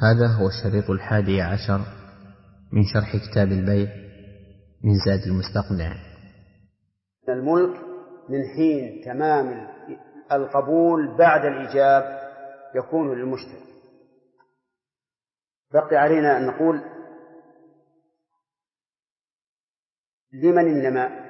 هذا هو الشريط 11 من شرح كتاب البيع من زاد المستقنع. الملك من حين تمام القبول بعد الإيجاب يكون للمشتري. بقي علينا أن نقول لمن النماء؟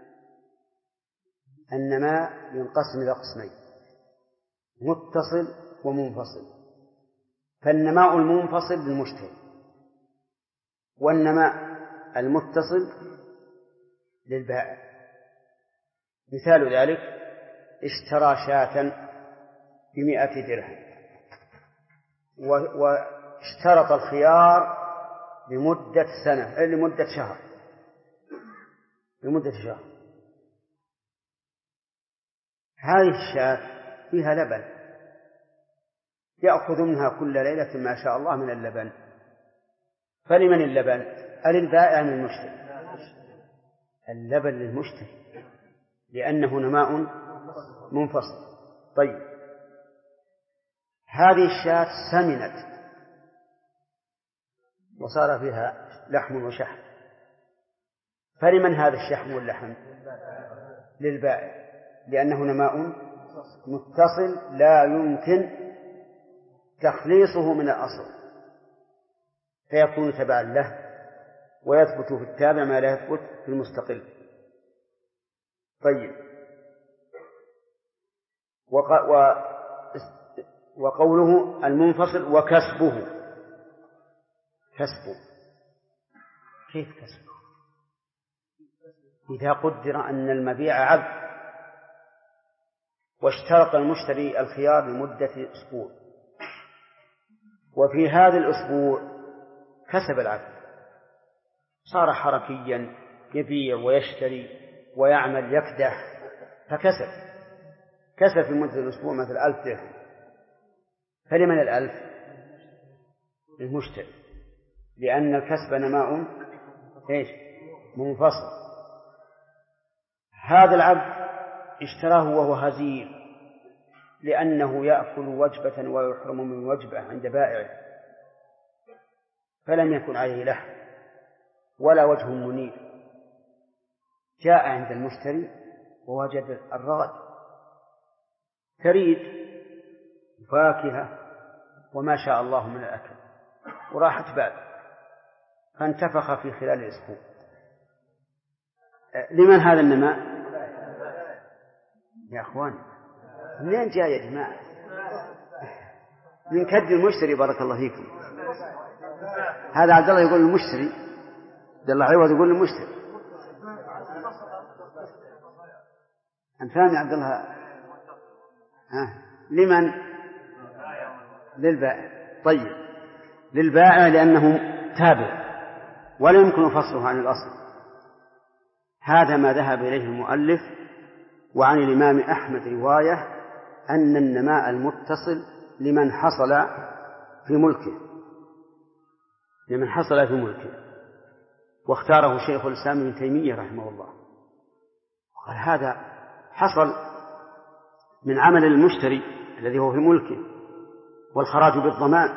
النماء ينقسم إلى قسمين: متصل ومنفصل. فالنماء المنفصل للمشتري، والنماء المتصل للبائع. مثال ذلك: اشترى شاة ب100 درهم واشترط الخيار لمدة شهر. هذه الشاة فيها لبن، يأخذ منها كل ليلة ما شاء الله من اللبن. فلمن اللبن؟ للبائع من المشتري؟ اللبن للمشتري، لأنه نماء منفصل. طيب، هذه الشاة سمنت وصار فيها لحم وشحم، فلمن هذا الشحم واللحم؟ للبائع، لأنه نماء متصل لا يمكن تخليصه من الأصل، فيكون تبعا له، ويثبت في التابع ما لا يثبت في المستقل. طيب، وقوله المنفصل وكسبه. كسبه كيف كسبه؟ إذا قدر أن المبيع عبد واشترط المشتري الخيار لمدة أسبوع، وفي هذا الأسبوع كسب العبد، صار حركيا يبيع ويشتري ويعمل يكدح، كسب في مدة الأسبوع مثل 1000 درهم. فلمن 1000؟ للمشتري، لأن الكسب نماء منفصل. هذا العبد اشتراه وهو هزيل، لأنه يأكل وجبة ويحرم من وجبة عند بائعه، فلم يكن عليه لحم ولا وجه منير. جاء عند المشتري ووجد الرغد ثريد فاكهة وما شاء الله من الأكل، وراحت بال، فانتفخ في خلال الأسبوع. لمن هذا النماء؟ يا أخوان، منين جاء يا جماعة؟ من كد المشتري. بارك الله فيكم. هذا عبد الله يقول للمشتري، عبد الله عوض يقول للمشتري. أنت فاهم يا عبد الله؟ لمن؟ للبائع. طيب، للبائع لأنه تابع ولا يمكن فصله عن الأصل. هذا ما ذهب إليه المؤلف. وعن الإمام أحمد رواية أن النماء المتصل لمن حصل في ملكه، واختاره شيخ الإسلام ابن تيمية رحمه الله، وقال هذا حصل من عمل المشتري الذي هو في ملكه، والخراج بالضمان،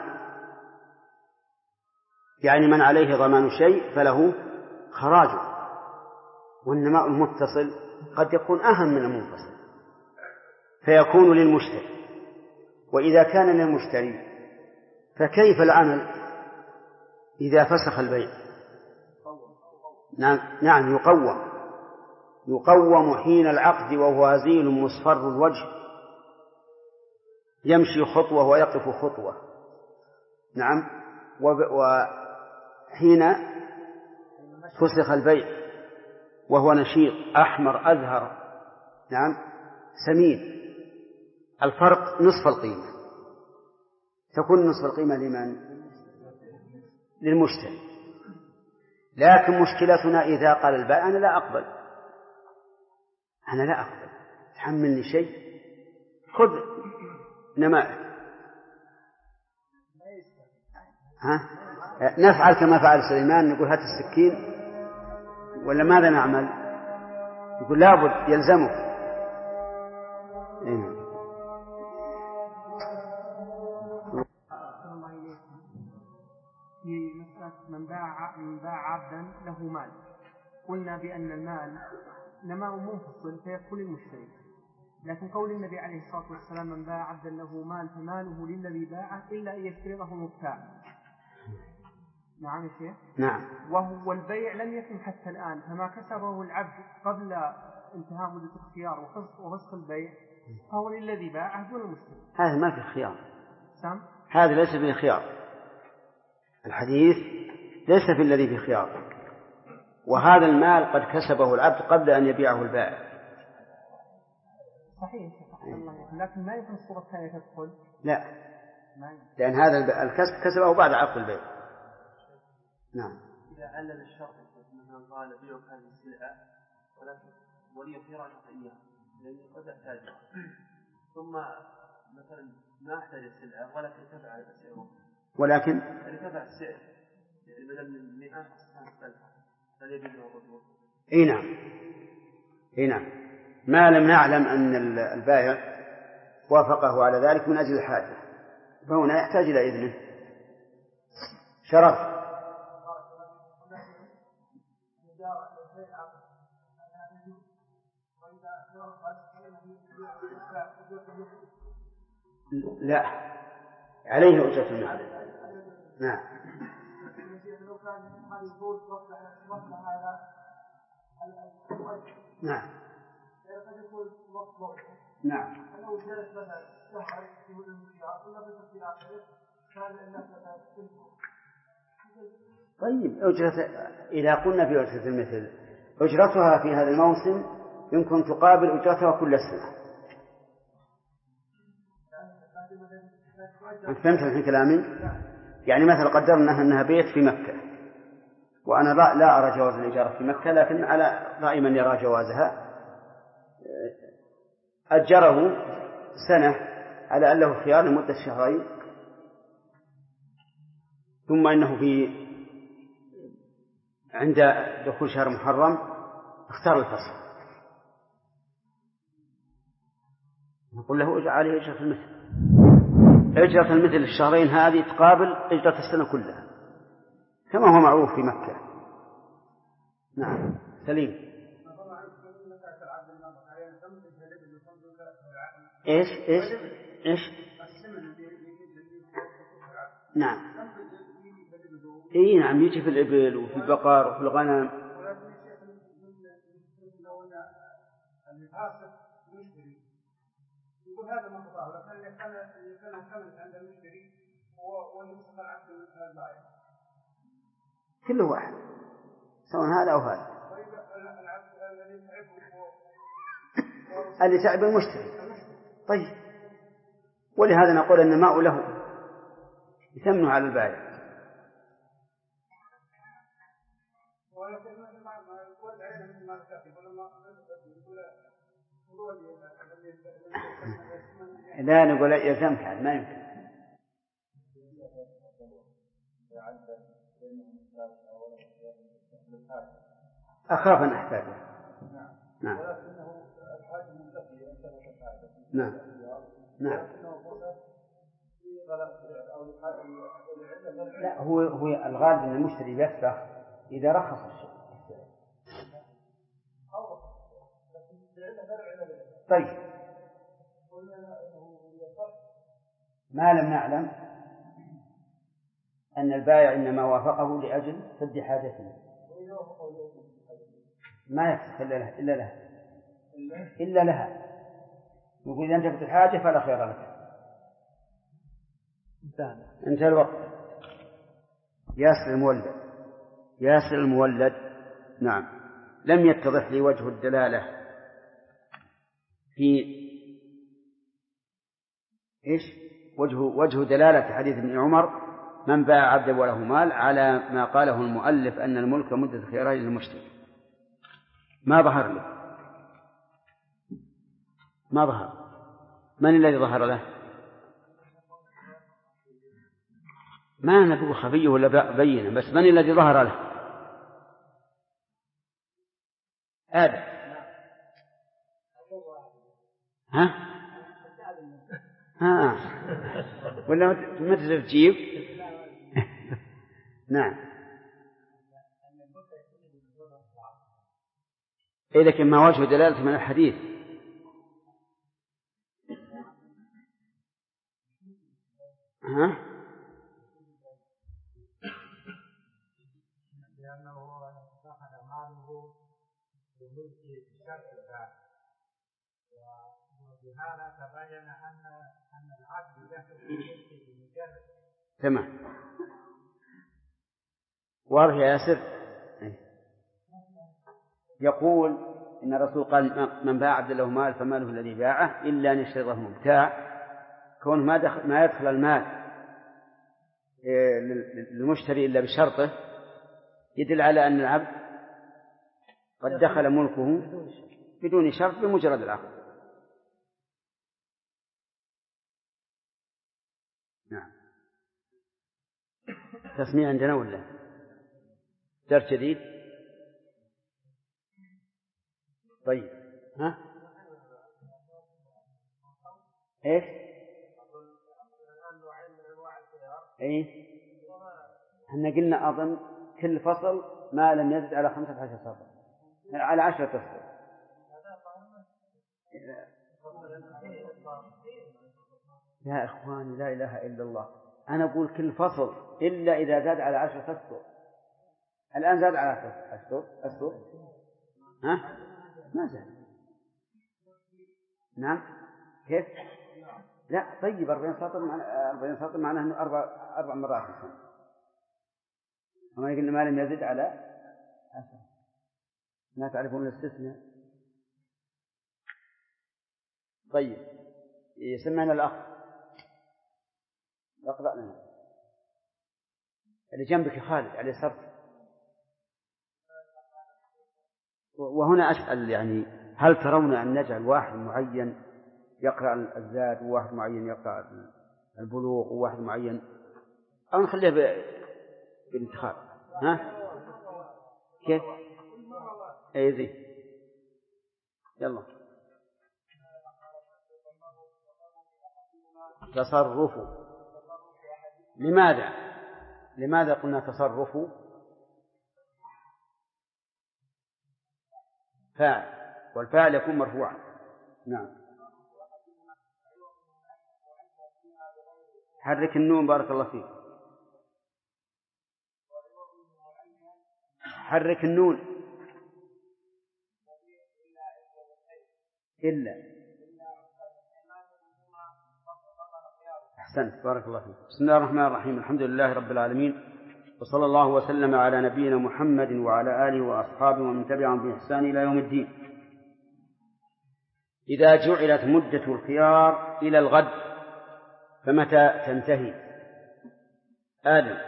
يعني من عليه ضمان شيء فله خراجه. والنماء المتصل قد يكون أهم من المنفصل، فيكون للمشتري. وإذا كان للمشتري فكيف العمل إذا فسخ البيع؟ نعم، يقوم حين العقد وهو هزيل مصفر الوجه، يمشي خطوة ويقف خطوة. نعم، وحين فسخ البيع وهو نشيط أحمر أزهر، نعم، سمين. الفرق نصف القيمة، تكون نصف القيمة لمن؟ للمشتري. لكن مشكلتنا إذا قال البائع أنا لا أقبل، تحملني شيء، خذ نماء. نفعل كما فعل سليمان، نقول هات السكين ولا ماذا نعمل؟ يقول لابد يلزمك. من باع عبدا له مال، قلنا بأن المال نماء منفصل فيكون للمشتري، لكن قول النبي عليه الصلاة والسلام من باع عبدا له مال فماله للذي باعه إلا أن يشترطه المبتاع. نعم يا شيخ. نعم. وهو البيع لم يتم حتى الآن، فما كسبه العبد قبل انتهاء مدة الاختيار وفسخ البيع فهو للذي باعه دون المشتري. هذا ما في خيار. سام؟ هذا ليس في خيار. الحديث ليس في الذي في خيار، وهذا المال قد كسبه العبد قبل أن يبيعه البائع. صحيح، لكن ما يمكن الصورة الثانية تدخل. لا، لأن هذا الكسب كسبه بعد عقد البيع. نعم. إذا علل الشرط مثلا قال بيعك هذه السلعة ولكن ولي خيار إياها لأنه قد احتاجها، ثم مثلا ما احتاج السلعة ولكن ارتفع السعر، ولكن ارتفع السعر يعني بدل من 100 كانت 1000 هل يجوز الرجوع؟ اي نعم، اي نعم، ما لم نعلم أن البائع وافقه على ذلك من أجل الحاجة، فهنا يحتاج إلى إذنه. شرف. لا، عليه أجرة المال. نعم. نعم. نعم. طيب إذا قلنا بأجرة المثل أجرتها في هذا الموسم يمكن تقابل أجرتها كل سنة. أنت فهمت الحين كلامي؟ يعني مثلا قدرنا أنها بيت في مكة، وأنا لا أرى جواز الإجارة في مكة، لكن على رأي من يرى جوازها أجره سنة على أن له خيار لمدة شهرين، ثم إنه عند دخول شهر محرم اختار الفصل، نقول له عليه أجرة المثل. أجرة المثل الشهرين هذه تقابل أجرة السنة كلها كما هو معروف في مكة. نعم. سليم. إيش نعم. نعم، يجي في الإبل وفي البقر وفي الغنم. يقول هذا ما قطعه، لكن كان الحمل عند المشتري والمسخ العقد من البائع. كل واحد سواء هذا أو هذا. اللي تعب المشتري. طيب، ولهذا نقول أن الماء له يثمن على البائع. لا، نقول يلزمك ما يمكن. أخاف أن أحتاجه. نعم. نعم. نعم. لا، هو الغالب أن المشتري يفسخ إذا رخص الشيء. طيب، ما لم نعلم أن البائع إنما وافقه لأجل سد حاجته، ما يفسخ إلا لها. يقول إذا انتفت الحاجة فلا خير لك. انتهى الوقت. ياسر المولد. نعم. لم يتضح لي وجه الدلالة في إيش؟ وجه دلالة حديث ابن عمر من باع عبدا وله مال على ما قاله المؤلف أن الملك مدة خيار للمشتري. ما ظهر له، ما ظهر. من الذي ظهر له؟ ما نقول خفيه ولا بينه، بس من الذي ظهر له؟ آدم. ها ولا متى تجيب؟ نعم. إيه لكن ما وجه دلالة من الحديث؟ ها؟ لأنه دخل ماله بملك شرط ذات، وبهذا تبين أن العبد يدخل في ملكه بمجرد. تمام. واضح يا ياسر؟ يقول إن الرسول قال من باع عبد له مال فماله الذي باعه إلا أن يشترطه مبتاع. كون ما يدخل المال للمشتري إلا بشرطه يدل على أن العبد قد دخل ملكه بدون شرط بمجرد العقد. نعم. تسمية عندنا ولا درس جديد؟ طيب ها؟ ايش؟ ايه؟ احنا قلنا اظن كل فصل ما لم يزد على 15 سطر، على 10 أسطر. يا إخواني لا إله إلا الله، أنا أقول كل فصل إلا إذا زاد على 10 أسطر. الآن زاد على 10 أسطر. ها؟ ما زاد. نعم. كيف؟ لا طيب 40 سطر معناه أنه 4 مرات في السنة. وما يقول ما لم يزد على 10. ما تعرفون الاستثناء؟ طيب يسمعنا الأخ اقرأ لنا اللي جنبك يا خالد على يسارك. وهنا أسأل يعني هل ترون أن نجعل واحد معين يقرأ الزاد وواحد معين يقرأ البلوغ وواحد معين، أو نخليه بالانتخاب؟ ها؟ كيف؟ أي ذي يلا. تصرف. لماذا قلنا تصرف؟ فاعل، والفاعل يكون مرفوعا. نعم. حرك النون بارك الله فيك. حرك النون. إلا. أحسنت بارك الله فيك. بسم الله الرحمن الرحيم. الحمد لله رب العالمين، وصلى الله وسلم على نبينا محمد وعلى آله وأصحابه ومن تبعهم بإحسان إلى يوم الدين. إذا جعلت مدة الخيار إلى الغد فمتى تنتهي؟ آدم.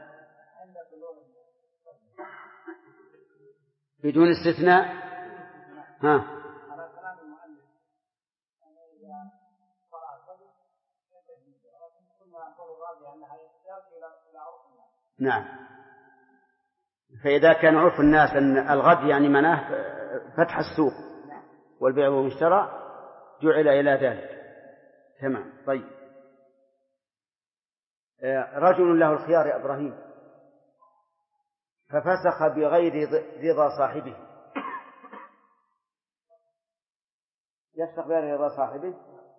بدون استثناء. ها؟ نعم. فإذا كان عرف الناس أن الغد يعني مناه فتح السوق والبيع والشراء جعل إلى ذلك. تمام. طيب رجل له الخيار يا إبراهيم ففسخ بغير رضا صاحبه. يفسخ بغير رضا صاحبه.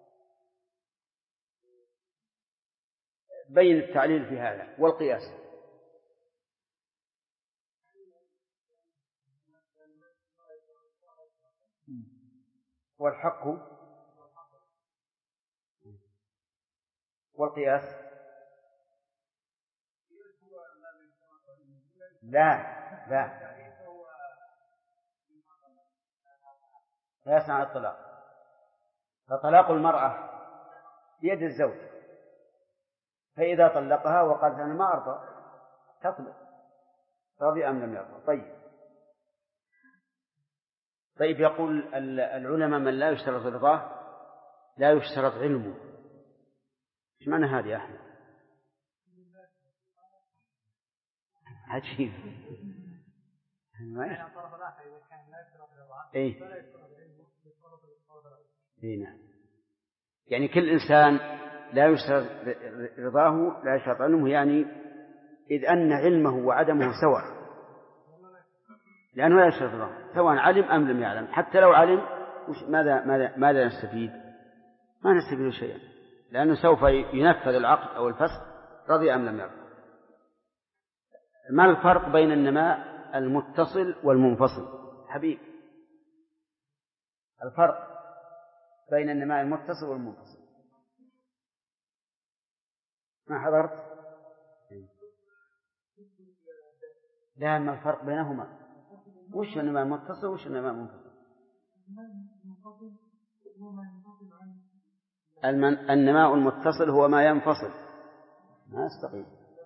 بين التعليل في هذا والقياس. والحق والقياس. لا قياس على الطلاق. فطلاق المرأة بيد الزوج، فإذا طلقها وقالت أنا ما أرضى تطلق، رضي أم لم يرضى. طيب يقول العلماء من لا يشترط رضاه لا يشترط علمه. ايش معنى هذا يا أحمد؟ عجيب. اي نعم. يعني كل إنسان لا يشترط رضاه لا يشترط علمه، يعني إذ أن علمه وعدمه سواء. لأنه لا يشترط الضمان سواء علم أم لم يعلم. حتى لو علم ماذا نستفيد؟ ما نستفيد شيئا، لأنه سوف ينفذ العقد أو الفسخ رضي أم لم يرضى. ما الفرق بين النماء المتصل والمنفصل؟ حبيب، الفرق بين النماء المتصل والمنفصل. ما حضرت؟ لا، ما الفرق بينهما؟ وش النماء المتصل وش النماء المنفصل؟ النماء المتصل هو ما ينفصل، ما يستقيم.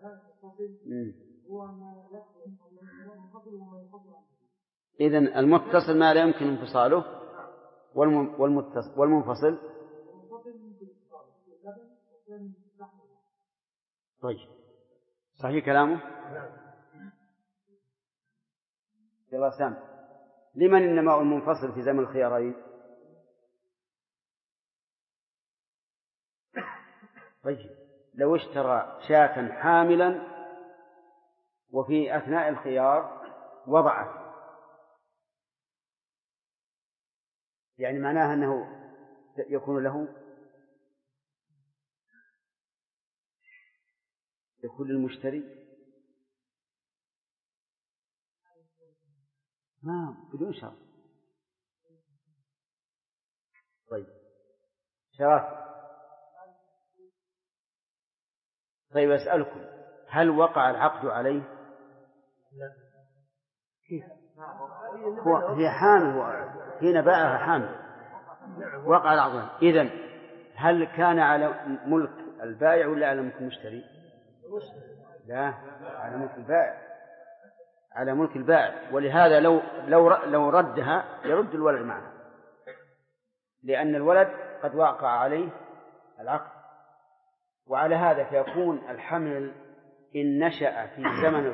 إذن المتصل ما لا يمكن انفصاله، والمنفصل طيب، صحيح كلامه؟ يلا سام، لمن النماء المنفصل في زمن الخيارين؟ طيب، لو اشترى شاة حاملا وفي أثناء الخيار وضعت، يعني معناها أنه يكون للمشتري بدون شرط. طيب شراكة. طيب أسألكم، هل وقع العقد عليه؟ هي حامل، حين باعها حامل وقع العقد. إذن هل كان على ملك البائع ولا على ملك المشتري؟ لا، على ملك البائع، على ملك البائع. ولهذا لو ردها يرد الولد معها، لأن الولد قد وقع عليه العقد. وعلى هذا فيكون الحمل إن نشأ في زمن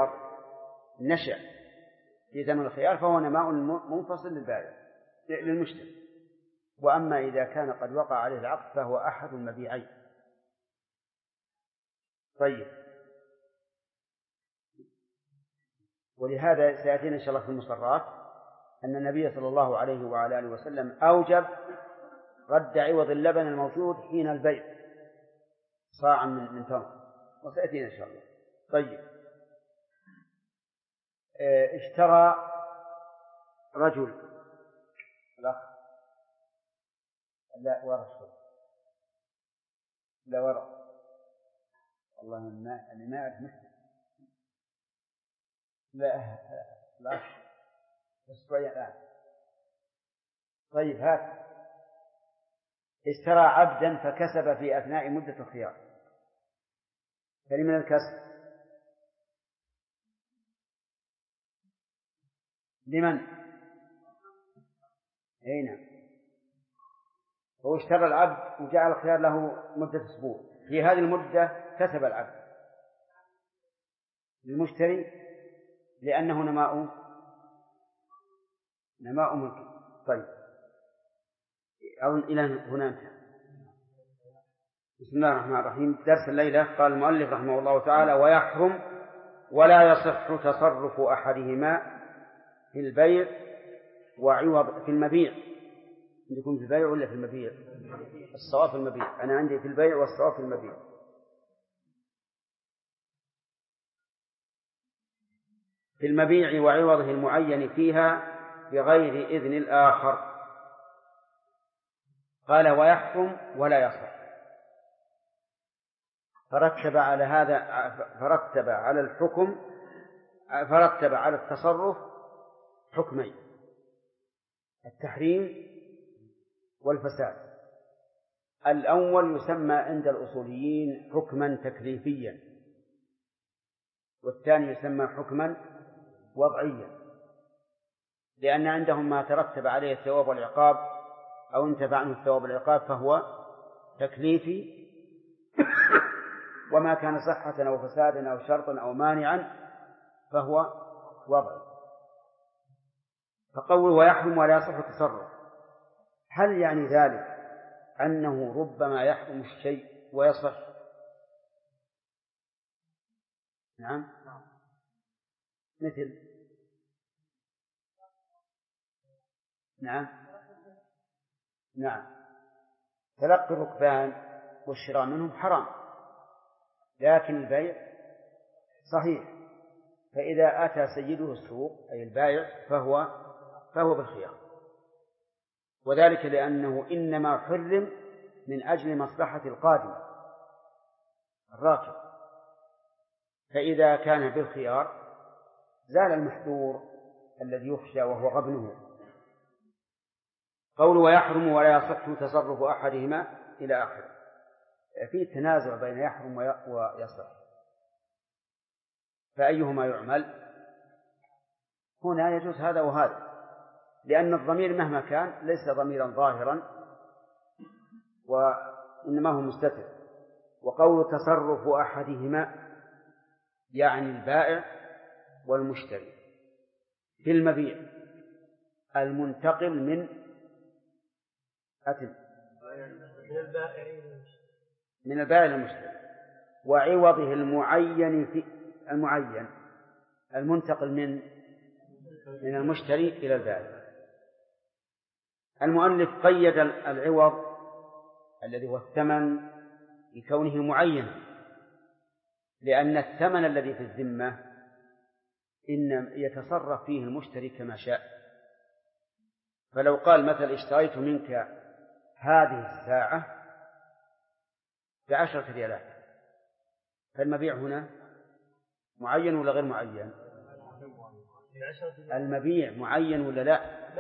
الخيار فهو نماء منفصل للمشتري. وأما إذا كان قد وقع عليه العقد فهو أحد المبيعين. طيب، ولهذا سيأتينا إن شاء الله في المصرات أن النبي صلى الله عليه وعلى آله وسلم أوجب رد عوض اللبن الموجود حين البيع صاعا من تمر، وسيأتينا إن شاء الله. طيب، اشترى رجل الأخ لا ورق والله أنا ما أعرف مثل لا أسبوعين الآن. طيب، هات اشترى عبدا فكسب في أثناء مدة الخيار، فلمن الكسب؟ لمن؟ نعم، هو اشترى العبد وجعل الخيار له مدة أسبوع، في هذه المدة كسب العبد للمشتري لأنه نماء ملك. طيب، أظن إلى هنا انتهى. بسم الله الرحمن الرحيم. درس الليلة. قال المؤلف رحمه الله تعالى: ويحرم ولا يصح تصرف أحدهما في البيع وعوض في المبيع. عندكم في البيع ولا في المبيع؟ الصواب في المبيع. أنا عندي في البيع والصواب في المبيع. في المبيع وعوضه المعين فيها بغير إذن الآخر. قال: ويحكم ولا يصح. فرتب على هذا، فرتب على التصرف حكمين: التحريم والفساد. الأول يسمى عند الأصوليين حكما تكليفيا، والثاني يسمى حكما وضعيا، لأن عندهم ما ترتب عليه الثواب والعقاب أو انتفع عنه الثواب والعقاب فهو تكليفي، وما كان صحة أو فسادا أو شرطا أو مانعا فهو وضعي. فقول ويحرم ولا يصح التصرف، هل يعني ذلك أنه ربما يحرم الشيء ويصح؟ نعم، مثل نعم تلقي الركبان والشراء منهم حرام، لكن البيع صحيح. فإذا أتى سيده السوق أي البائع فهو بالخيار، وذلك لأنه إنما حرم من أجل مصلحة القادم الراكب، فإذا كان بالخيار زال المحذور الذي يخشى وهو غبنه. قول ويحرم ولا يصح تصرف أحدهما إلى آخره، في تنازع بين يحرم ويصح، فأيهما يعمل؟ هنا يجوز هذا وهذا، لأن الضمير مهما كان ليس ضميرا ظاهرا وإنما هو مستتر. وقول تصرف أحدهما يعني البائع والمشتري في المبيع المنتقل من البائع للمشتري، وعوضه المعين المنتقل من المشتري إلى البائع. المؤلف قيد العوض الذي هو الثمن لكونه معينا، لأن الثمن الذي في الذمة إن يتصرف فيه المشتري كما شاء. فلو قال مثلا اشتريت منك هذه الساعة ب10 ريالات، فالمبيع هنا معين ولا غير معين؟ المبيع معين ولا لا؟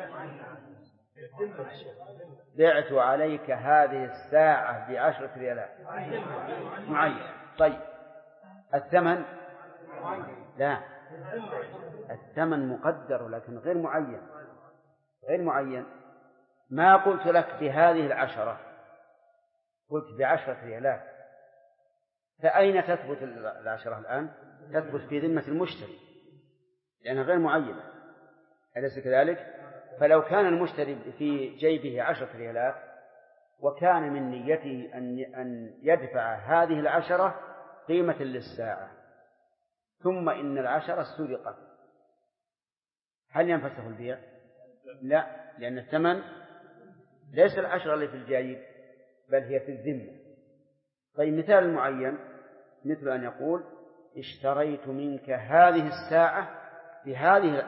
بعت عليك هذه الساعة ب10 ريالات، معين. طيب الثمن لا، الثمن مقدر لكن غير معين. ما قلت لك بهذه 10، قلت ب10 ريالات، فأين تثبت 10 الآن؟ تثبت في ذمة المشتري لأنها غير معينة، أليس كذلك؟ فلو كان المشتري في جيبه 10 ريالات وكان من نيته أن يدفع هذه 10 قيمة للساعة، ثم إن 10 سرقت، هل ينفسخ البيع؟ لا، لأن الثمن ليس 10 اللي في الجيب بل هي في الذمة. طيب مثال المعين مثل أن يقول اشتريت منك هذه الساعة بهذه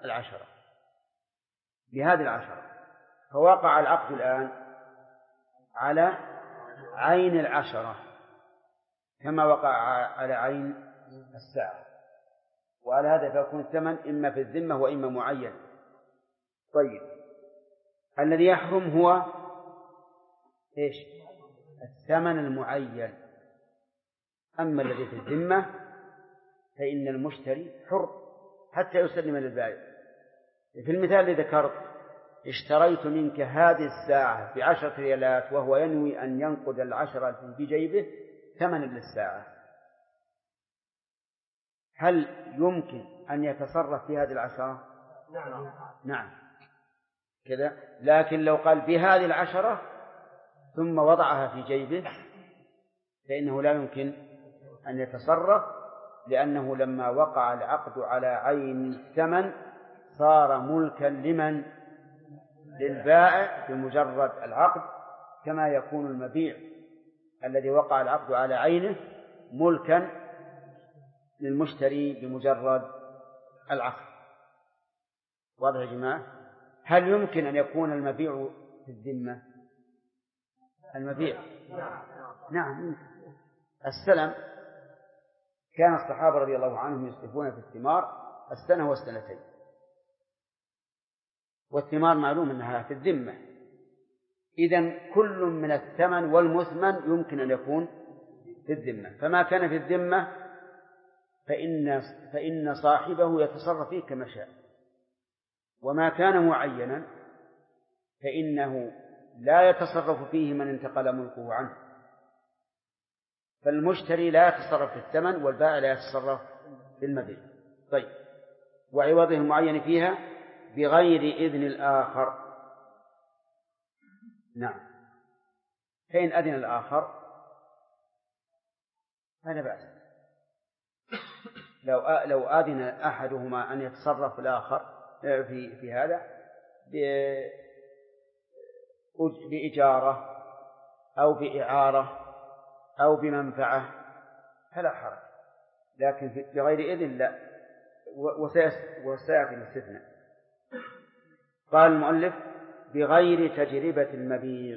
10، فوقع العقد الآن على عين 10 كما وقع على عين الساعة، وعلى هذا فيكون الثمن إما في الذمة وإما معين. طيب الذي يحرم هو إيش؟ الثمن المعين. أما الذي في الذمة فإن المشتري حر حتى يسلم للبائع. في المثال الذي ذكرت اشتريت منك هذه الساعة ب10 ريالات وهو ينوي أن ينقد 10 بجيبه ثمنا للساعة، هل يمكن أن يتصرف في هذه 10؟ نعم كذا. لكن لو قال بهذه 10 ثم وضعها في جيبه فإنه لا يمكن أن يتصرف، لأنه لما وقع العقد على عين الثمن صار ملكا للبائع بمجرد العقد، كما يكون المبيع الذي وقع العقد على عينه ملكا للمشتري بمجرد العقد. واضح يا جماعة؟ هل يمكن أن يكون المبيع في الذمة؟ المبيع نعم. السلم كان الصحابة رضي الله عنهم يسلفون في الثمار 1 و2 سنين، والثمار معلوم أنها في الذمة، إذن كل من الثمن والمثمن يمكن أن يكون في الذمة. فما كان في الذمة فإن صاحبه يتصرف فيه كما شاء، وما كان معينا فإنه لا يتصرف فيه من انتقل ملكه عنه. فالمشتري لا يتصرف في الثمن والبائع لا يتصرف في المبيع. طيب وعوضه المعين فيها بغير إذن الآخر. نعم، فإن أذن الآخر فلا بأس. لو أذن أحدهما أن يتصرف الآخر في هذا بإجارة أو بإعارة أو بمنفعة فلا حرج، لكن بغير إذن لا، وسيأتي الاستثناء. قال المؤلف بغير تجربة المبيع،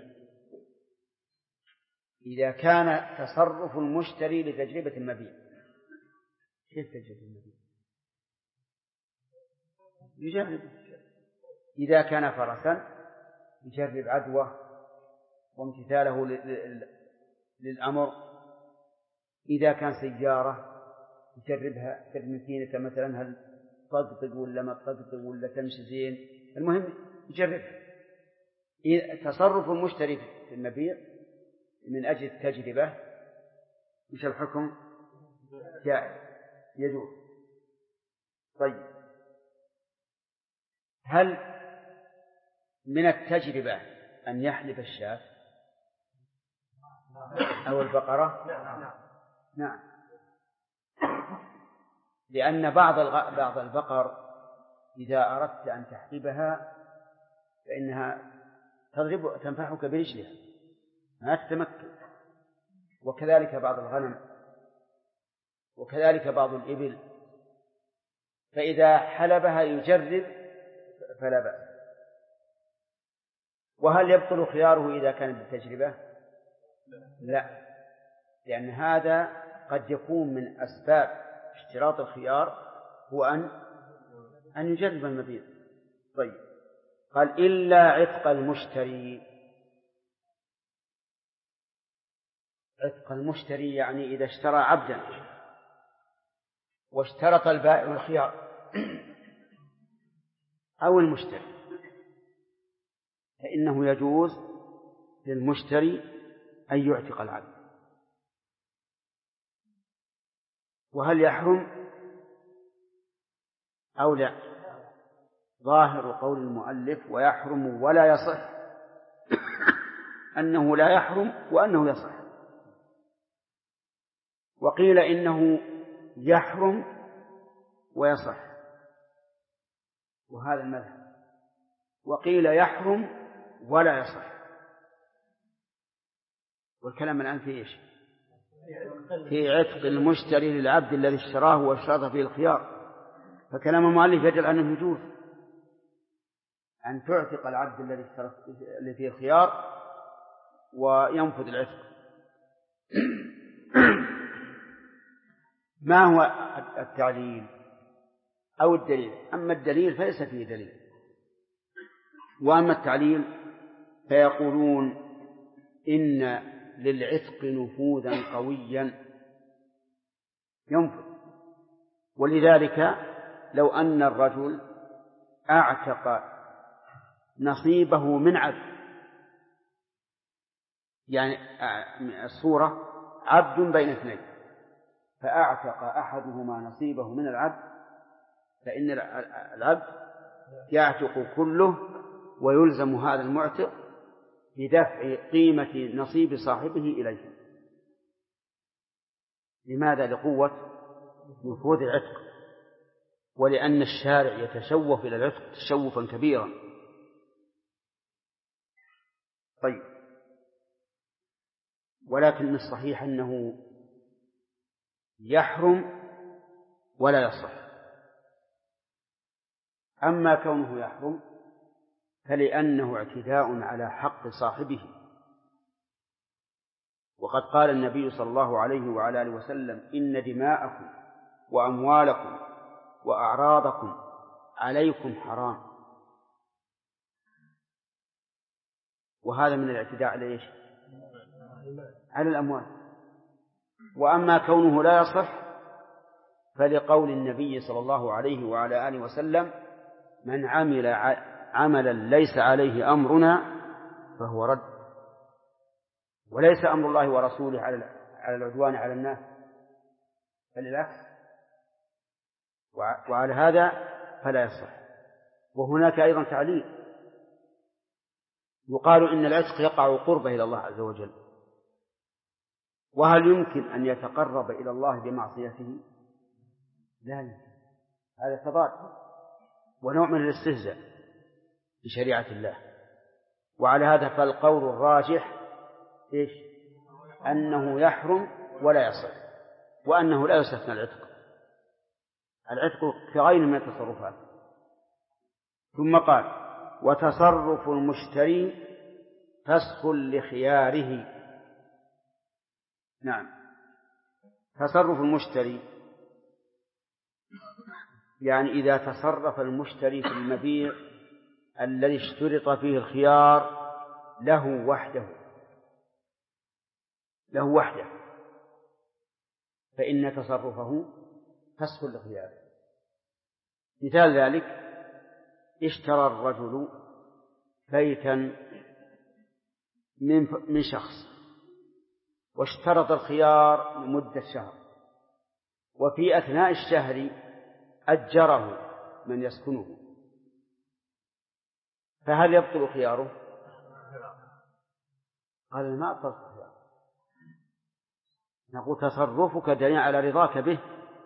إذا كان تصرف المشتري لتجربة المبيع. كيف تجربة المبيع؟ يجرب، إذا كان فرسا يجرب عدوه وامتثاله للأمر، إذا كان سيارة يجربها ترمكينة مثلا هل تطقطق ولا ما تطقطق ولا تمشي زين، المهم يجربها. تصرف المشتري في المبيع من أجل التجربة مش الحكم جائز يجوز. طيب، هل من التجربة أن يحلب الشاة أو البقرة؟ نعم، لأن بعض البقر إذا أردت أن تحلبها فإنها تنفحك برجلها ما تتمكن، وكذلك بعض الغنم، وكذلك بعض الإبل، فإذا حلبها يجرب فلا بأس. وهل يبطل خياره إذا كان بالتجربة؟ لا، لأن هذا قد يكون من أسباب اشتراط الخيار هو أن يجرب المبيع. طيب، قال إلا عتق المشتري. عتق المشتري يعني إذا اشترى عبدا واشترط البائع الخيار أو المشتري، فإنه يجوز للمشتري أن يعتق العبد. وهل يحرم أو لا؟ ظاهر قول المؤلف ويحرم ولا يصح أنه لا يحرم وأنه يصح، وقيل إنه يحرم ويصح، وهذا المذهب، وقيل يحرم ولا يصح. والكلام الآن في إيش؟ في عتق المشتري للعبد الذي اشتراه واشترط فيه الخيار. فكلام المؤلف يجعل أنه يجوز أن تعتق العبد الذي فيه الخيار وينفذ العتق. ما هو التعليل أو الدليل؟ أما الدليل فليس فيه دليل، وأما التعليل فيقولون إن للعتق نفوذا قويا ينفذ. ولذلك لو أن الرجل أعتق نصيبه من عبد، يعني الصورة عبد بين اثنين، فأعتق أحدهما نصيبه من العبد، فإن العبد يعتق كله ويلزم هذا المعتق بدفع قيمة نصيب صاحبه إليه. لماذا؟ لقوة نفوذ العتق، ولأن الشارع يتشوف إلى العتق تشوفا كبيرا. طيب، ولكن الصحيح أنه يحرم ولا يصح. أما كونه يحرم فلأنه اعتداء على حق صاحبه، وقد قال النبي صلى الله عليه وعلى آله وسلم إن دماءكم وأموالكم وأعراضكم عليكم حرام. وهذا من الاعتداء على إيش؟ على الأموال. وأما كونه لا يصح فلقول النبي صلى الله عليه وعلى آله وسلم من عمل عملا ليس عليه أمرنا فهو رد. وليس أمر الله ورسوله على العدوان على الناس، بل العكس. وعلى هذا فلا يصح. وهناك أيضا تعليل، يقال إن العتق يقع قربه إلى الله عز وجل، وهل يمكن أن يتقرب إلى الله بمعصيته؟ لا يمكن. هذا تضاد ونوع من الاستهزاء. بشريعة الله. وعلى هذا فالقول الراجح إيش؟ أنه يحرم ولا يصح، وأنه لا يستثنى العتق في غير من التصرفات. ثم قال: وتصرف المشتري فسخ لخياره. نعم، تصرف المشتري يعني إذا تصرف المشتري في المبيع الذي اشترط فيه الخيار له وحده فإن تصرفه فسخ لخياره. مثال ذلك: اشترى الرجل بيتا من شخص واشترط الخيار لمدة شهر، وفي أثناء الشهر أجره من يسكنه، فهل يبطل خياره؟ قال: ما أبطل خياره. نقول: تصرفك دليل على رضاك به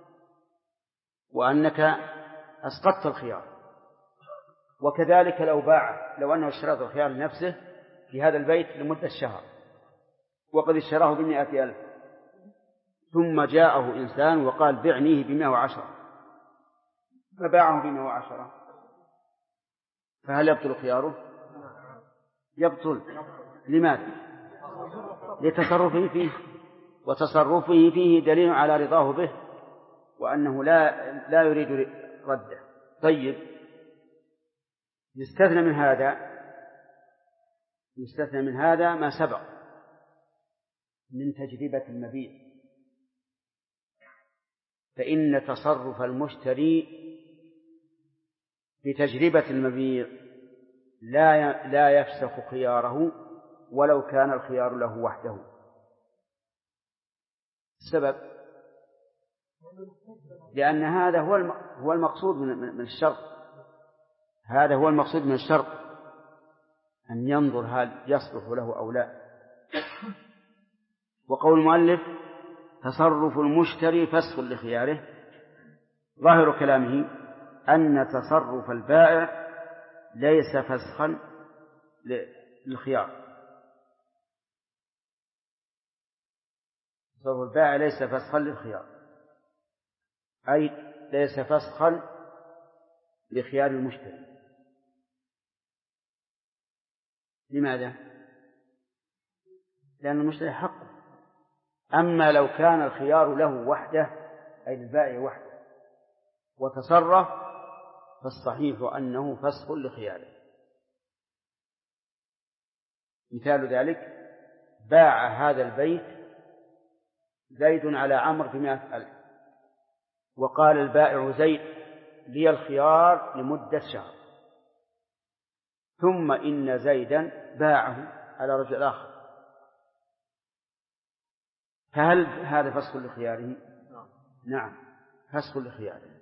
وأنك أسقطت الخيار. وكذلك لو أنه اشترط الخيار لنفسه في هذا البيت لمدة شهر وقد اشتراه ب100,000، ثم جاءه إنسان وقال: بعنيه ب110، فباعه ب110، فهل يبطل خياره؟ يبطل. لماذا؟ لتصرفه فيه، وتصرفه فيه دليل على رضاه به وأنه لا يريد رده. طيب، يستثنى من هذا ما سبق من تجربة المبيع، فإن تصرف المشتري بتجربة المبيع لا يفسخ خياره ولو كان الخيار له وحده. السبب: لأن هذا هو المقصود من الشرط. هذا هو المقصود من الشرط، أن ينظر هل يصلح له أو لا. وقول المؤلف: تصرف المشتري فسخ لخياره، ظاهر كلامه أن تصرف البائع ليس فسخا للخيار. تصرف البائع ليس فسخا للخيار، أي ليس فسخا لخيار المشتري. لماذا؟ لأن المشتري حقه. أما لو كان الخيار له وحده، أي للبائع وحده، وتصرف، فالصحيح أنه فسخ لخياره. مثال ذلك: باع هذا البيت زيد على عمرو ب100,000، وقال البائع زيد: لي الخيار لمدة شهر، ثم إن زيدا باعه على رجل آخر، فهل هذا فسخ لخياره؟ نعم، فسخ لخياره،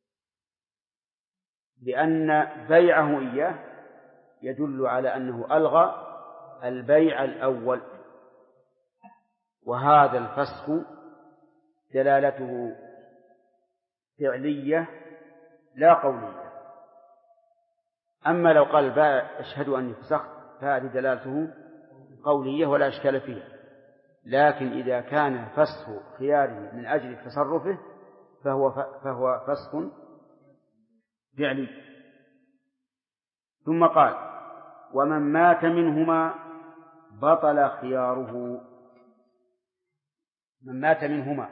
لأن بيعه إياه يدل على أنه ألغى البيع الأول، وهذا الفسخ دلالته فعلية لا قولية. أما لو قال البائع: أشهد أني فسخت، فهذه دلالته قولية ولا إشكال فيها. لكن إذا كان فسخ خياره من أجل تصرفه فهو فسخ فعلي. ثم قال: ومن مات منهما بطل خياره. من مات منهما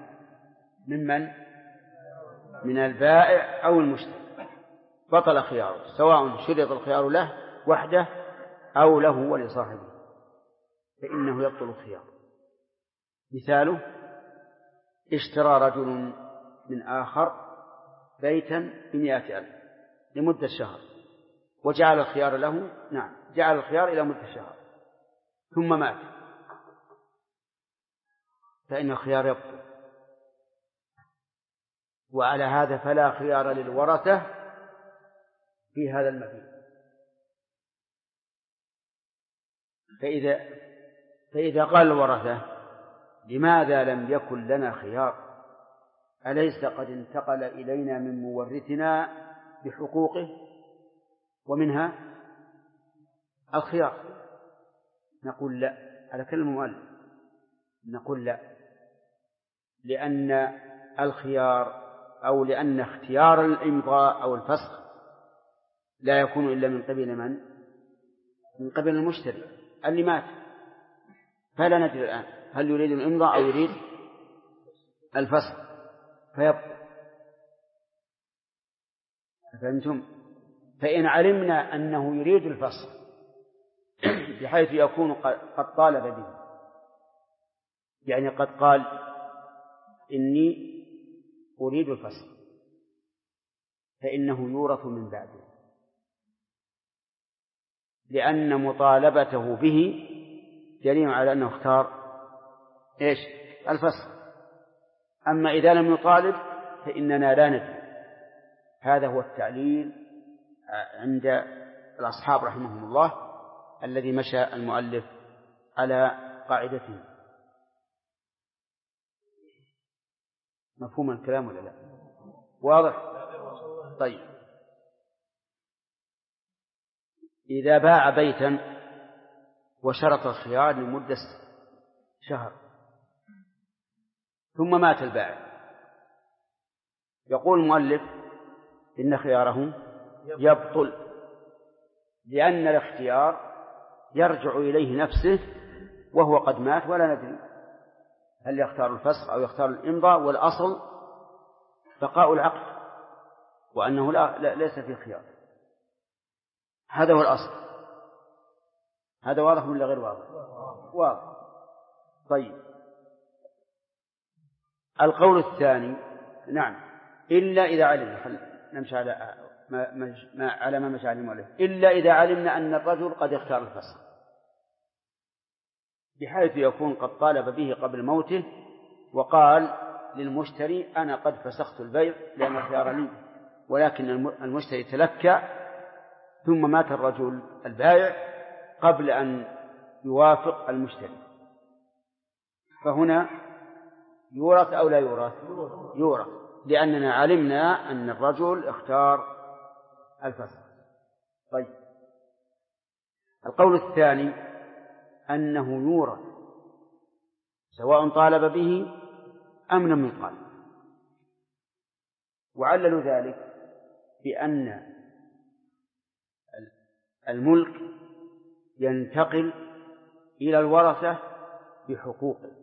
من البائع أو المشتري بطل خياره، سواء شرط الخيار له وحده أو له ولصاحبه، فإنه يبطل الخيار. مثاله: اشترى رجل من آخر بيتا ب100,000 لمدة شهر، وجعل الخيار له، جعل الخيار إلى مدة شهر، ثم مات، فإن الخيار يبطل. وعلى هذا فلا خيار للورثة في هذا المبيع. فإذا قال الورثة: لماذا لم يكن لنا خيار؟ أليس قد انتقل إلينا من مورثنا بحقوقه، ومنها الخيار. نقول لا، على كلمة المؤلف نقول لا، لأن الخيار أو لأن اختيار الإمضاء أو الفسخ لا يكون إلا من قبل من؟ من قبل المشتري اللي مات، فلا ندري الآن هل يريد الإمضاء أو يريد الفسخ فيبقى. فهمتم؟ فإن علمنا أنه يريد الفسخ بحيث يكون قد طالب به، يعني قد قال إني أريد الفسخ، فإنه يورث من بعده، لأن مطالبته به دليل على أنه اختار إيش؟ الفسخ. أما إذا لم يطالب فإننا لا ندري. هذا هو التعليل عند الأصحاب رحمهم الله الذي مشى المؤلف على قاعدته. مفهوم الكلام ولا لا؟ واضح؟ طيب، إذا باع بيتا وشرط الخيار لمدة شهر ثم مات البائع، يقول المؤلف إن خياره يبطل، لأن الاختيار يرجع إليه نفسه وهو قد مات ولا ندري هل يختار الفسخ أو يختار الإمضاء، والأصل بقاء العقد وأنه ليس في خيار. هذا هو الأصل. هذا واضح ولا غير واضح؟ واضح. طيب، القول الثاني نعم، إلا إذا علمنا، نمشي على ما مشى عليه المؤلف، إلا إذا علمنا أن الرجل قد اختار الفسخ بحيث يكون قد طالب به قبل موته وقال للمشتري أنا قد فسخت البيع لأن الخيار لي، ولكن المشتري تلكى ثم مات الرجل البائع قبل أن يوافق المشتري، فهنا يورث أو لا يورث؟ يورث، لأننا علمنا أن الرجل اختار الفسخ. طيب، القول الثاني أنه يورث سواء طالب به أم لم يطالب، وعللوا ذلك بأن الملك ينتقل إلى الورثة بحقوقه،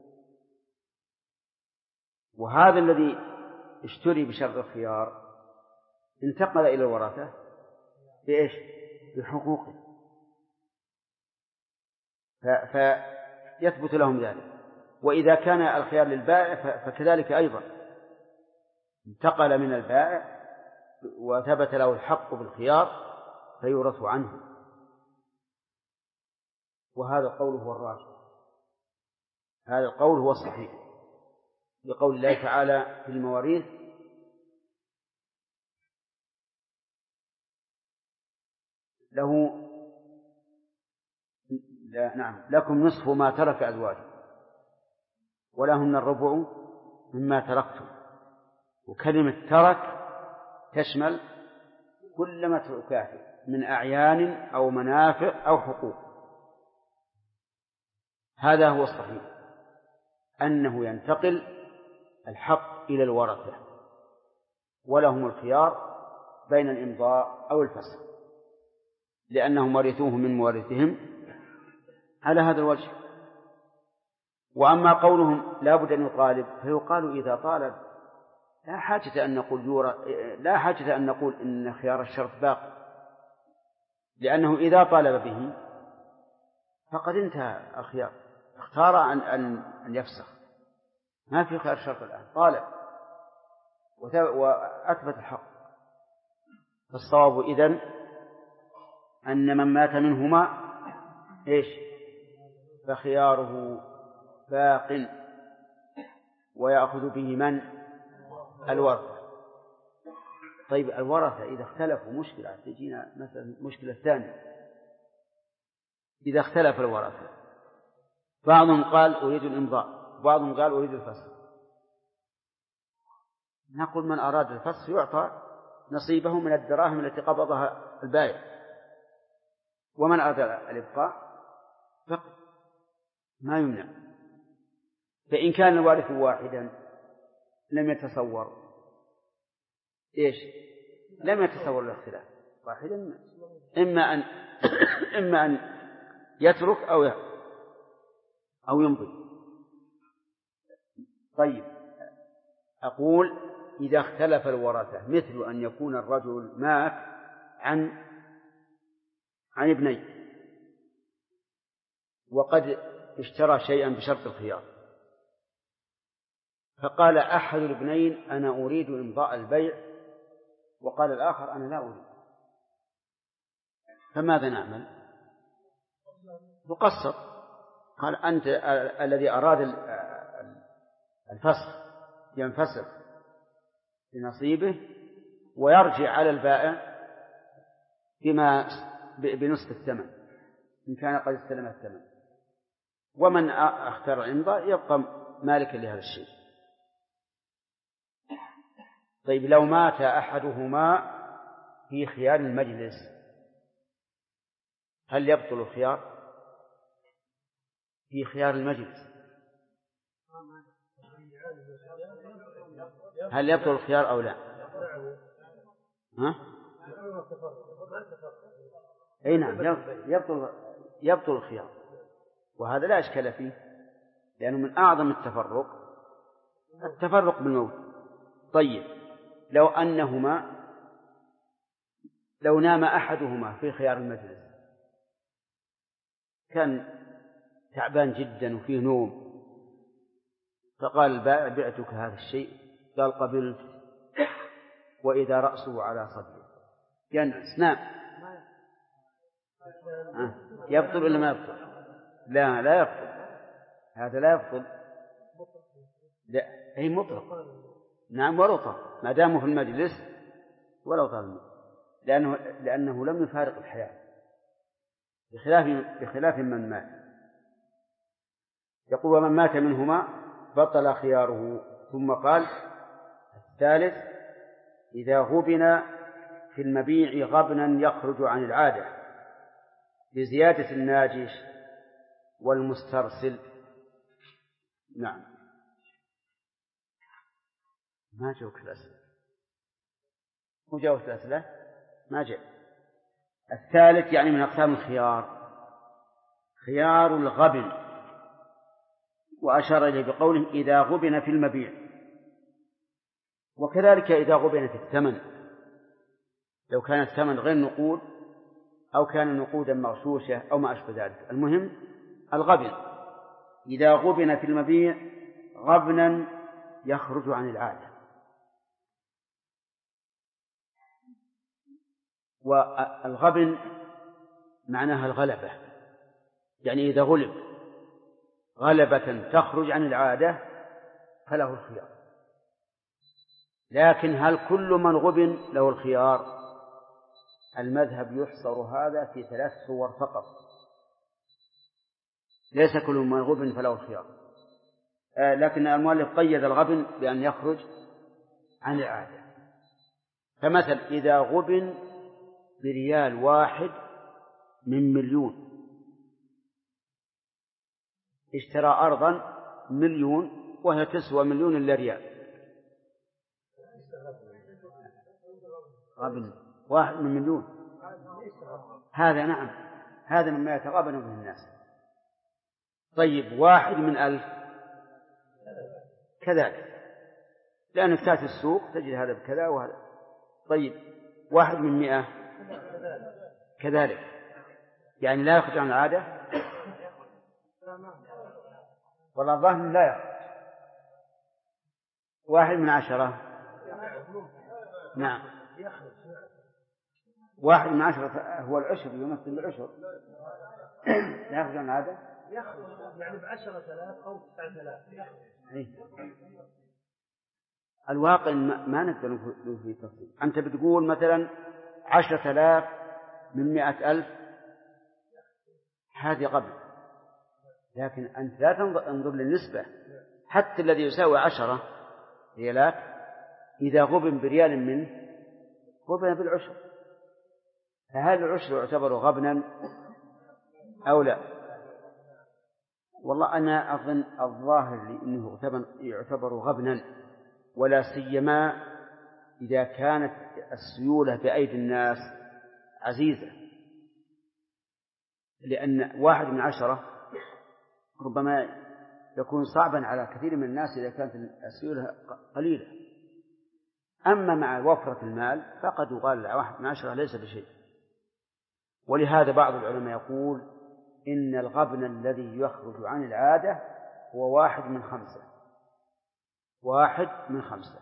وهذا الذي اشتري بشرط الخيار انتقل إلى الورثة بإيش؟ بحقوقه، فيثبت لهم ذلك. وإذا كان الخيار للبائع فكذلك أيضا انتقل من البائع وثبت له الحق بالخيار فيورث عنه، وهذا القول هو الراجح، هذا القول هو الصحيح، لقول الله تعالى في المواريث نعم لكم نصف ما ترك أزواجكم ولهن الربع مما تركتم، وكلمة ترك تشمل كل متروكاته من أعيان أو منافع أو حقوق. هذا هو الصحيح، أنه ينتقل الحق إلى الورثة ولهم الخيار بين الإمضاء أو الفسخ، لأنهم ورثوه من مورثهم على هذا الوجه. وأما قولهم لا بد أن يطالب، فيقال إذا طالب لا حاجة أن نقول إن خيار الشرط باقي، لأنه إذا طالب به فقد انتهى الخيار، اختار أن يفسخ، ما في خيار شرط الآن، طالب وأثبت الحق. فالصواب إذن أن من مات منهما إيش؟ فخياره باق، ويأخذ به من؟ الورثة. طيب، الورثة إذا اختلفوا مشكلة، تجينا مثلا مشكلة ثانية، إذا اختلف الورثة بعضهم قال أريد الإمضاء وبعضهم قال أريد الفسخ، نقول من أراد الفسخ يعطى نصيبه من الدراهم التي قبضها البائع، ومن أراد الإبقاء فقط ما يمنع. فإن كان الوارث واحدا لم يتصور إيش؟ لم يتصور الاختلاف واحدا، إما أن يترك أو يمضي. طيب، أقول إذا اختلف الورثة مثل أن يكون الرجل مات عن ابنين وقد اشترى شيئا بشرط الخيار، فقال أحد الابنين أنا أريد إمضاء البيع وقال الآخر أنا لا أريد، فماذا نعمل؟ نقصر. قال أنت الذي أراد الفسخ ينفسخ بنصيبه ويرجع على البائع بنصف الثمن إن كان قد استلم الثمن، ومن اختار الإمضاء يبقى مالكا لهذا الشيء. طيب، لو مات أحدهما في خيار المجلس هل يبطل الخيار في خيار المجلس؟ هل يبطل الخيار أو لا؟ أي نعم، يبطل الخيار، وهذا لا إشكال فيه لأنه من أعظم التفرق بالموت. طيب، لو نام أحدهما في خيار المجلس كان تعبان جدا وفيه نوم، فقال البائع بعتك هذا الشيء، قال قبلت، وإذا رأسه على صدره ينعس نام، يبطل ولا ما يبطل؟ لا يبطل، هذا لا يبطل، لا هي مطلق. نعم، ولو طال ما دامه في المجلس ولو طال، لأنه لم يفارق الحياة بخلاف من مات. يقول ومن مات منهما بطل خياره. ثم قال الثالث إذا غبن في المبيع غبنا يخرج عن العادة لزيادة الناجش والمسترسل. نعم، ما جاءك الأسئلة، مجاوة الأسئلة ما جاء. الثالث يعني من أقسام الخيار خيار الغبن، وأشار إليه بقوله إذا غبن في المبيع، وكذلك إذا غبن في الثمن، لو كان الثمن غير نقود أو كان نقودا مغشوشة أو ما أشبه ذلك. المهم الغبن إذا غبن في المبيع غبنا يخرج عن العادة. والغبن معناها الغلبة، يعني إذا غلب غلبة تخرج عن العادة فله الخيار. لكن هل كل من غبن له الخيار؟ المذهب يحصر هذا في 3 صور فقط، ليس كل من غبن فله الخيار، لكن المؤلف قيد الغبن بأن يخرج عن العادة. فمثل إذا غبن بريال 1 من 1,000,000، اشترى أرضا 1,000,000 وهي تسوى 1,000,000 إلا ريال، غبن 1 من 1,000,000، هذا نعم، هذا مما يتغابن به الناس. طيب 1 من 1,000 كذلك، لأنك تأتي السوق تجد هذا بكذا وهذا. طيب 1 من 100 كذلك، يعني لا يخرج عن العادة، والله الظاهر لا يخرج. 1 من 10 نعم، 1 من 10 هو العشر، يمثل العشر، لا يخرج عن العادة، يخرج يعني ب10,000 أو 9,000 الواقع ما نقدر في تفصيل. أنت بتقول مثلا 10,000 من 100,000، هذه قبل، لكن أنت لا تنظر للنسبة. حتى الذي يساوي 10 ريالات إذا غبن بريال منه غبن بالعشر، فهل العشر يعتبر غبنا أو لا؟ والله أنا أظن الظاهر لي أنه يعتبر غبنا، ولا سيما إذا كانت السيولة بأيدي الناس عزيزة، لأن 1/10 ربما يكون صعبا على كثير من الناس إذا كانت السيولة قليلة. أما مع وفرة المال فقد يقال 1/10 ليس بشيء. ولهذا بعض العلماء يقول إن الغبن الذي يخرج عن العادة هو 1/5. 1/5.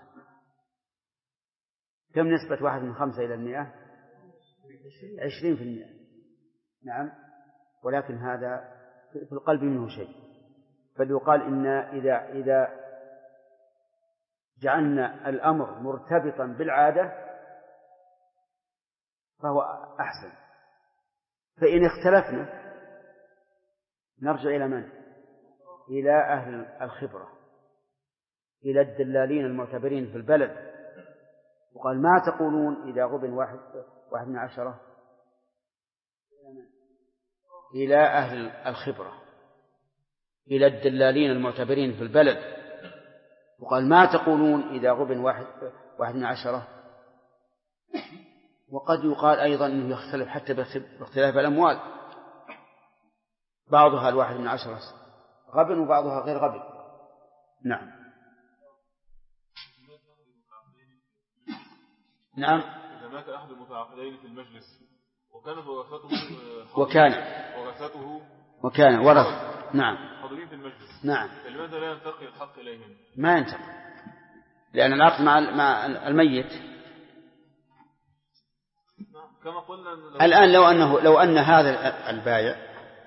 كم نسبة 1/5 إلى 100؟ 20%. نعم، ولكن هذا في القلب منه شيء، فليقال إن إذا جعلنا الأمر مرتبطا بالعادة فهو أحسن. فإن اختلفنا نرجع إلى من؟ إلى أهل الخبرة، إلى الدلالين المعتبرين في البلد، وقال ما تقولون إذا غبن 1/10؟ إلى أهل الخبرة، إلى الدلالين المعتبرين في البلد، وقال ما تقولون إذا غبن 1/10؟ وقد يقال أيضا أنه يختلف حتى باختلاف الأموال، بعضها 1/10 غبن وبعضها غير غبن. نعم. نعم. إذا مات أحد المتعاقدين في المجلس وكانت وكان ورث نعم حاضرين في المجلس، نعم، لماذا لا ينتقل الحق إليهم؟ ما ينتقل، لأن العقد مع الميت. كما قلنا الآن لو أن هذا البائع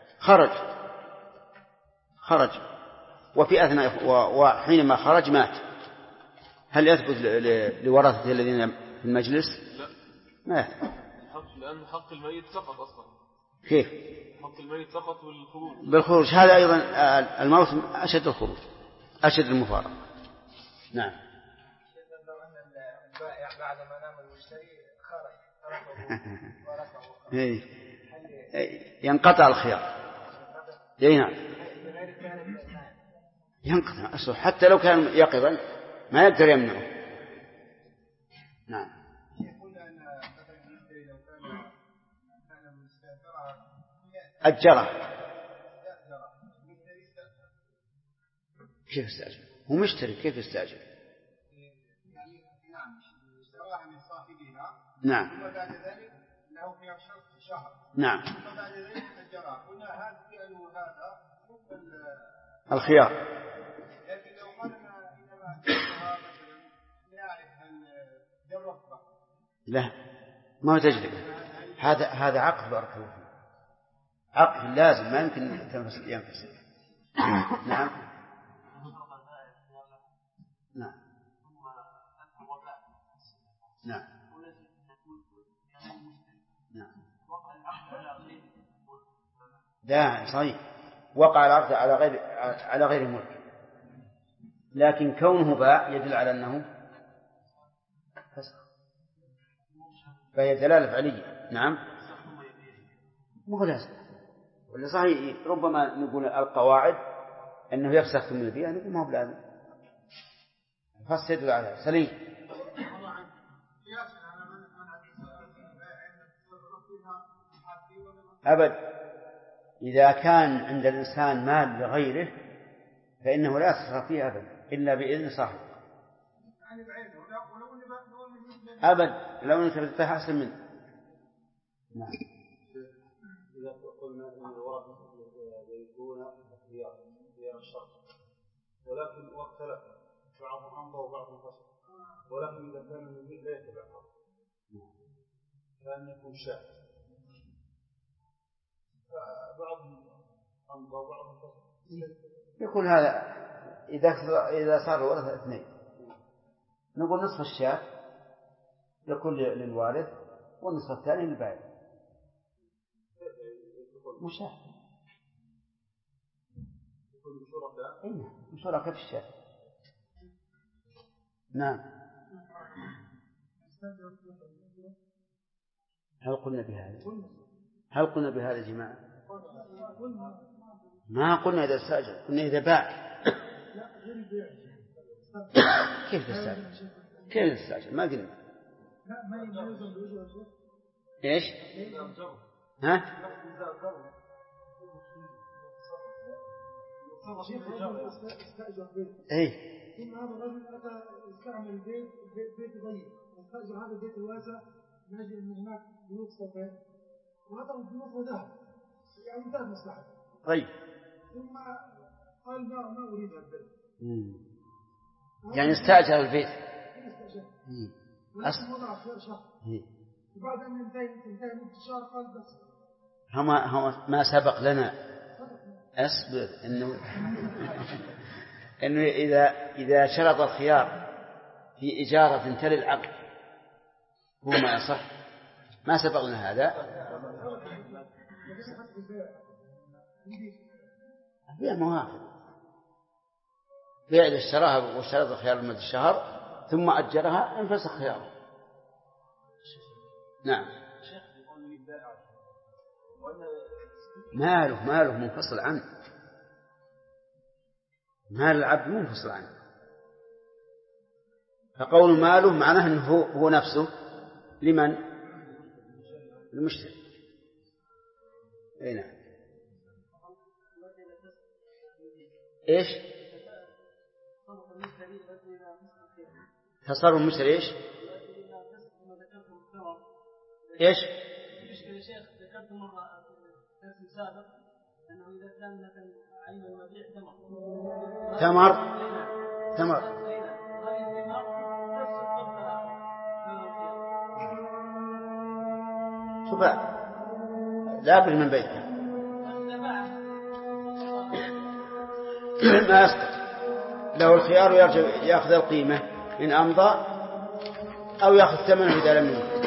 خرج وفي أثناء وحينما خرج مات، هل يثبت لورثته الذين في المجلس؟ لا، ما يثبت، لأن حق الميت سقط أصلا. كيف؟ حق الميت سقط بالخروج. هذا أيضا الموت أشد الخروج، أشد المفارقة. نعم. لو أن البائع بعد ما نام المشتري خرج ينقطع الخيار. نعم، ينقطع أصله حتى لو كان يقظا ما يقدر يمنعه. نعم. أجره. كيف يستأجر؟ هو مشتري، كيف يستأجر؟ نعم. ثم بعد ذلك له خيار شهر. نعم. ثم بعد ذلك أجره. قلنا هذا فعله هذا الخيار. لكن لو قلنا إنما أجرها مثلا نعرف هل جرب لا، ما هو تجربة. هذا عقد بارك الله فيه، عقد لازم ما يمكن ينفصل. نعم. نعم. نعم. نعم. لا صحيح، وقع العقد على غير ملك، لكن كونه باع يدل على أنه فسخ، فهي دلالة فعلية. نعم. مو لازم، ولا صحيح ربما نقول القواعد أنه يفسخ من البيع، نقول ما هو بلازم، فسخ يدل على سليم. أبد، إذا كان عند الإنسان مال لغيره فإنه لا يصرف فيه أبدا إلا بإذن صاحبه. أبد، لو أنك بتفتح أحسن منه. نعم. إذا قلنا أن الورثة يكون خيار الشرط، ولكن واختلف بعضهم أمضى وبعضهم فسق، ولكن إذا كان المبيع لا يتبع الحق كان يكون شاذ، فبعضهم أمضى وبعضهم فسق. يكون هذا إذا صار الورثة 2 نقول نصف الشاة يكون للوارث والنصف الثاني للبائع. مشاة مشاركة في الشاة. نعم. هل قلنا بهذا؟ هل قلنا بهذا جماعة؟ ما قلنا إذا استأجر، قلنا إذا باع. كيف تستأجر؟ كيف تستأجر؟ ما قلنا. إيش؟ ها؟ إيه. ثم هذا الرجل أتى استعمل بيت ضيق، استأجر هذا البيت الواسع من أجل أن هناك بيوت صوفين، وهذا البيوت وذهب، يعني انتهت مصلحته. طيب. ثم قال ما أريد هذا البيت. يعني استأجر البيت. ولكن وضع في شهر. وبعد أن انتهى مدة شهر قال بس. هم ما سبق لنا. أصبر إنه إذا شرط الخيار في إجارة تلي العقد هو ما يصح. ما سبق لنا هذا. بيع موافق. بيع إذا اشتراها واشترط الخيار لمدة شهر ثم أجرها انفسخ خياره. نعم. ماله منفصل عنه. مال العبد منفصل عنه. فقول ماله معناه أنه هو نفسه لمن؟ المشتري. أي نعم. إيش؟ تصرف المشتري إيش؟ إيش؟ يا شيخ ذكرت مرة في درس سابق أنه إذا كان مثلا عين المبيع تمر. شوف لا بد من بيته ما يسقط له الخيار ويرجع يأخذ القيمة إن أمضى أو يأخذ ثمنه إذا لم يمضي.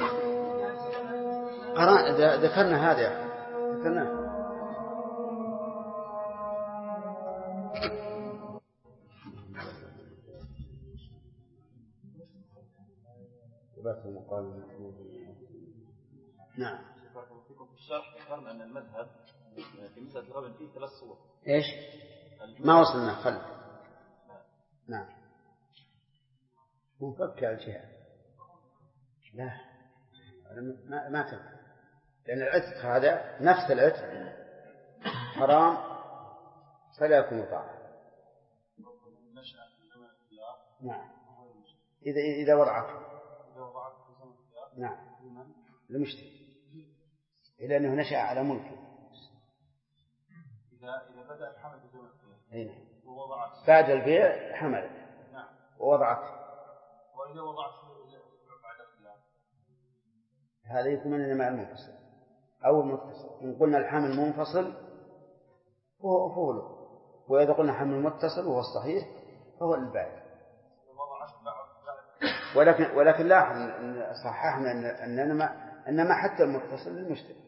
ذكرنا هذا يا أخي ذكرناه. نعم. في الشرح ذكرنا أن المذهب في مسألة الربا فيه 3 صور. إيش؟ ما وصلنا خل. نعم. مفكر الجهة. لا ما تنفع لأن العتق هذا نفس العتق حرام فلا يكون طاعة. نعم. إذا وضعته. نعم. المشتري لأنه نشأ على ملكه. إذا بدأ الحمل بزمن الخيار بعد البيع حمل. نعم. ووضعته. وإذا وضعته بعد الخيار هذا يكون إنما المنفصل أو المتصل. إن قلنا الحمل منفصل فهو له، وإذا قلنا حمل متصل وهو الصحيح فهو البائع. ولكن لاحظ أن صححنا أنما حتى المتصل للمشتري.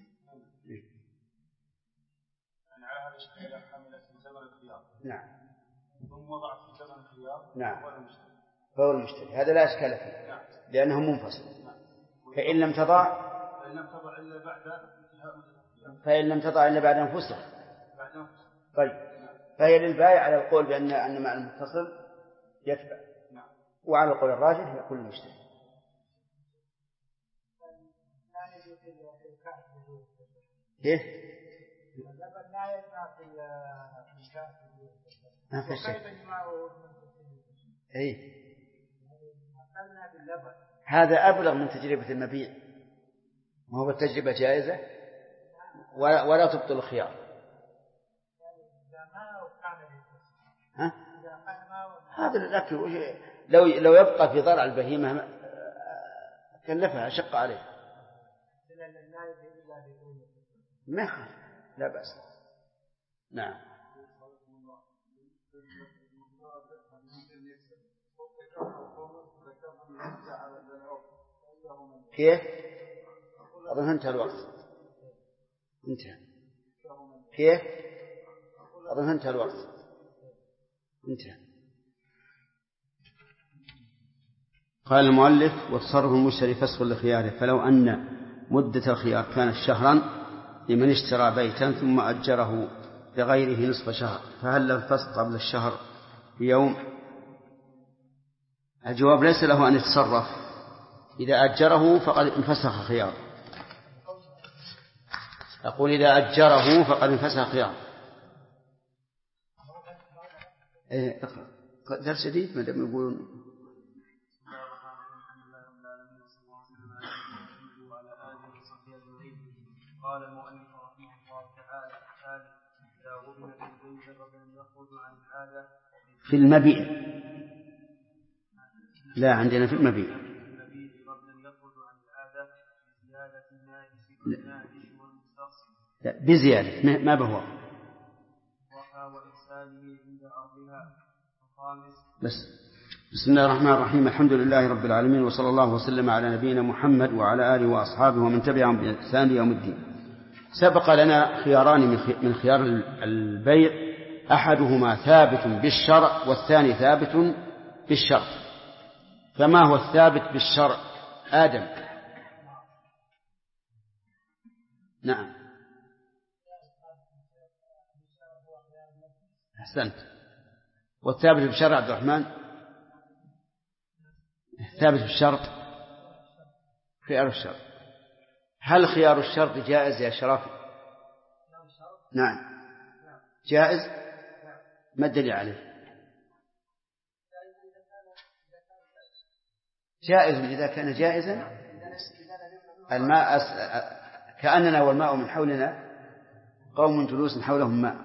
يعني على هذا الشيء حملت في زمن الخيار. نعم. ثم وضعت في زمن الخيار. نعم. فهو المشتري. هذا لا إشكال فيه. نعم. لأنه منفصل. فإن لم تضع إلا بعد انتهاء الخيار. فإن لم تضع إلا بعد انفسخ. طيب. فهي للبائع على القول بأن مع المتصل يتبع. وعلى القول الراجح يقول المشتري. كيف؟ ما في شيء. أي. هذا أبلغ من تجربة المبيع. ما هو التجربة جائزة ولا تبطل الخيار. ها؟ هذا الأكل لو يبقى في ضرع البهيمة كلفها شق عليه. ما يخالف لا بأس. نعم. كيف؟ أظن انتهى الوقت. انتهى. كيف؟ أظن انتهى الوقت. انتهى. قال المؤلف: وتصرف المشتري فسخ لخياره، فلو أن مدة الخيار كانت شهرا لمن اشترى بيتا ثم أجره لغيره نصف شهر، فهل الفسق قبل الشهر بيوم؟ الجواب ليس له أن يتصرف، إذا أجره فقد انفسخ خيار. أقول إذا أجره فقد انفسخ خيار. درس جديد ما دام يقولون. قال المؤلف رحمه الله تعالى: إذا غبن في البيت قبل أن يخرج عن العادة في المبيع، لا عندنا في المبيع قبل أن يخرج عن العادة بزيادة الناجس والناجش والمستقصي، لا بزيادة ما بهو وإرساله عند أرضها. الخامس بسم الله الرحمن الرحيم. الحمد لله رب العالمين، وصلى الله وسلم على نبينا محمد وعلى آله وأصحابه ومن تبعهم بإحسان يوم الدين. سبق لنا خياران من خيار البيع، أحدهما ثابت بالشرع والثاني ثابت بالشرع. فما هو الثابت بالشرع؟ آدم. نعم أحسنت. والثابت بالشرع عبد الرحمن؟ الثابت بالشرط خيار الشرط. هل خيار الشرط جائز يا شرف؟ نعم جائز. ما الدليل عليه؟ جائز إذا كان جائزا. الماء كأننا والماء من حولنا قوم جلوس حولهم ماء.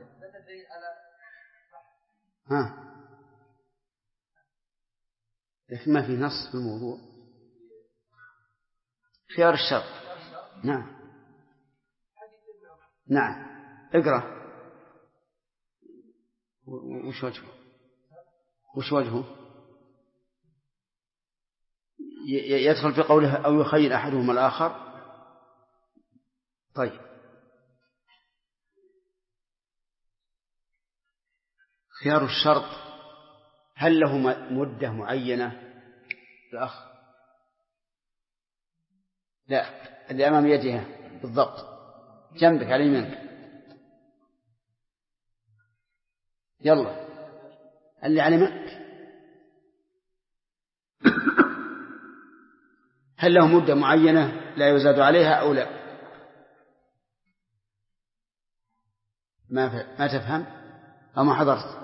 لكن ما في نص في الموضوع. خيار الشرط. نعم اقرأ. وش وجهه؟ يدخل في قوله أو يخيل أحدهما الآخر. طيب خيار الشرط هل له مدة معينة؟ الأخ لا، اللي أمام يدها بالضبط جنبك على يمينك. يلا اللي على يمينك. هل له مدة معينة لا يزاد عليها أو لا؟ ما تفهم أو ما حضرت؟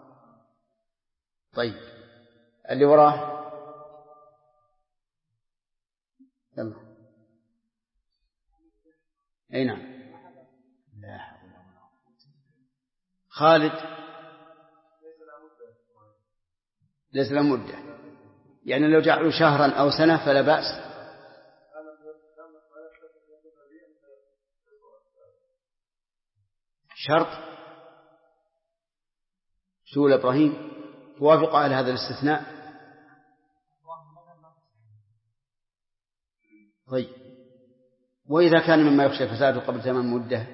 طيب اللي وراه يلا. أي نعم. لا حول ولا قوة. خالد ليس له مدة، يعني لو جعلوا شهرا أو سنة فلا بأس. شرط سؤال إبراهيم توافق على هذا الاستثناء. طيب وإذا كان مما يخشى فساده قبل تمام مدة؟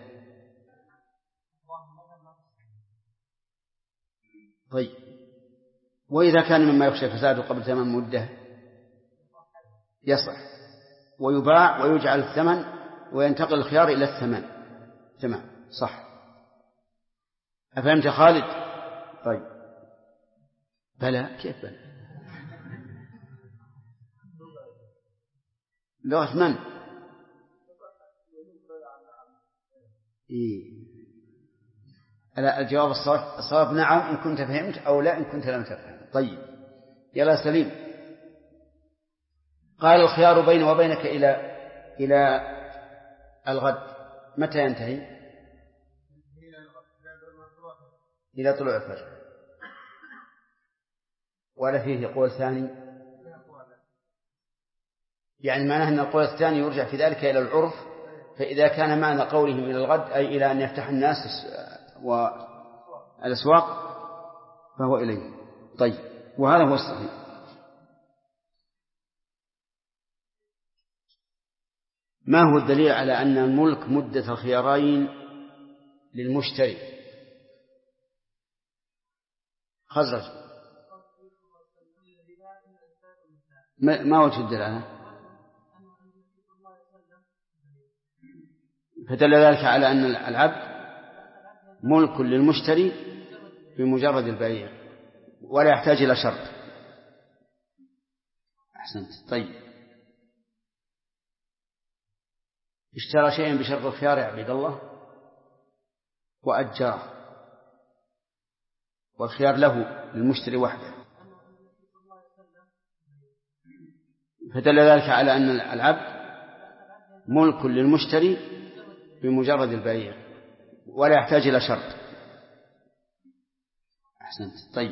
طيب وإذا كان مما يخشى فساده قبل تمام مدة يصح ويباع ويجعل الثمن وينتقل الخيار إلى الثمن. تمام صح. أفهمت خالد؟ طيب بلى. كيف بلى؟ لغة من؟ الجواب الصواب نعم إن كنت فهمت، أو لا إن كنت لم تفهم. طيب يلا سليم. قال الخيار بيني وبينك إلى الغد. متى ينتهي؟ إلى طلوع الفجر. ولا فيه قول ثاني؟ يعني معناه أن القول الثاني يرجع في ذلك إلى العرف، فإذا كان معنى قولهم إلى الغد أي إلى أن يفتح الناس والأسواق فهو إليه. طيب وهذا هو الصحيح. ما هو الدليل على أن الملك مدة الخيارين للمشتري؟ خزرج ما وجه الدلالة؟ فدل ذلك على أن العبد ملك للمشتري بمجرد البيع ولا يحتاج إلى شرط. أحسنت. طيب، اشترى شيئا بشرط الخيار يا عبد الله وأجره، والخيار له للمشتري وحده، فدل ذلك على أن العبد ملك للمشتري بمجرد البيع ولا يحتاج إلى شرط. أحسنت. طيب،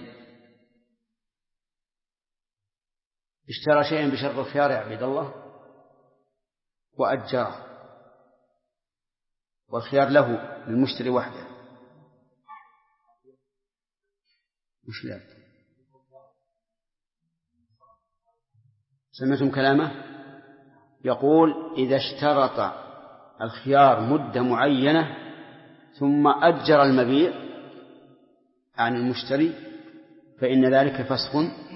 اشترى شيئا بشرط الخيار يا عبد الله وأجره، والخيار له للمشتري وحده، وش لا سمعتم كلامه؟ يقول إذا اشترط الخيار مدة معينة ثم أجر المبيع عن المشتري فإن ذلك فسخ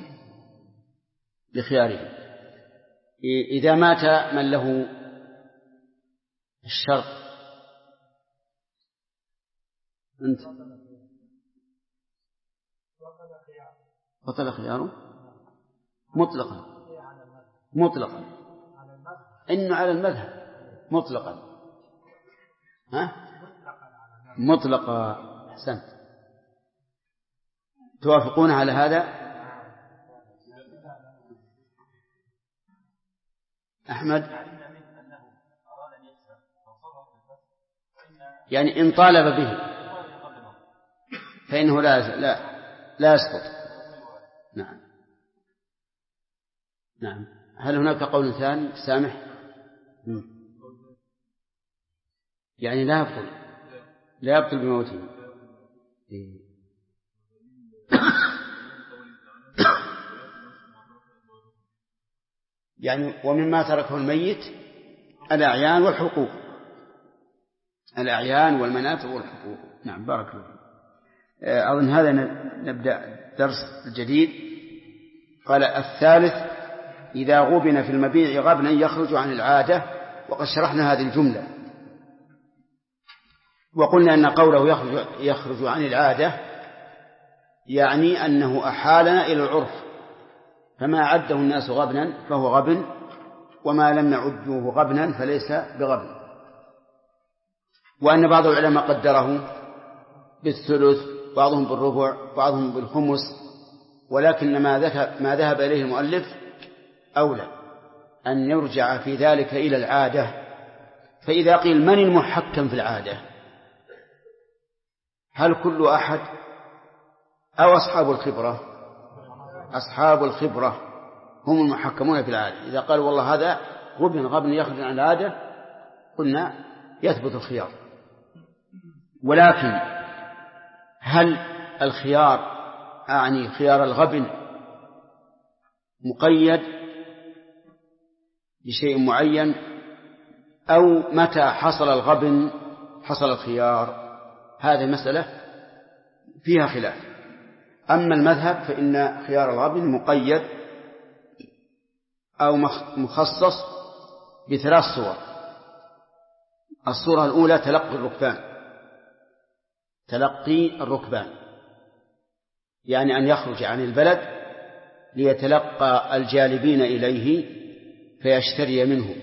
لخياره. إذا مات من له الشرط أنت بطل خياره مطلقا إنه على المذهب مطلقا. مطلقا. أحسنت. توافقون على هذا؟ أحمد يعني إن طالب به فإنه لا يسقط. نعم. هل هناك قول ثاني سامح؟ يعني لا يبطل بموته. يعني ومما تركه الميت الأعيان والحقوق، الأعيان والمنافع والحقوق. نعم، بارك الله. أظن هذا نبدأ الدرس الجديد. قال الثالث إذا غبن في المبيع غبنا يخرج عن العادة، وقد شرحنا هذه الجملة وقلنا أن قوله يخرج عن العادة يعني أنه أحالنا إلى العرف، فما عده الناس غبنا فهو غبن، وما لم يعدوه غبنا فليس بغبن. وأن بعض العلماء قدره بالثلث، بعضهم بالربع، بعضهم بالخمس، ولكن ما ذهب إليه المؤلف أولى أن يرجع في ذلك إلى العادة. فإذا قيل من المحكم في العادة، هل كل أحد أو أصحاب الخبرة؟ أصحاب الخبرة هم المحكمون في العادة. إذا قالوا والله هذا غبن يخرج عن العادة قلنا يثبت الخيار. ولكن هل الخيار أعني خيار الغبن مقيد بشيء معين، أو متى حصل الغبن حصل الخيار؟ هذه مسألة فيها خلاف. أما المذهب فإن خيار الغبن مقيد أو مخصص بثلاث صور. الصورة الأولى تلقي الركبان، يعني أن يخرج عن البلد ليتلقى الجالبين إليه فيشتري منه.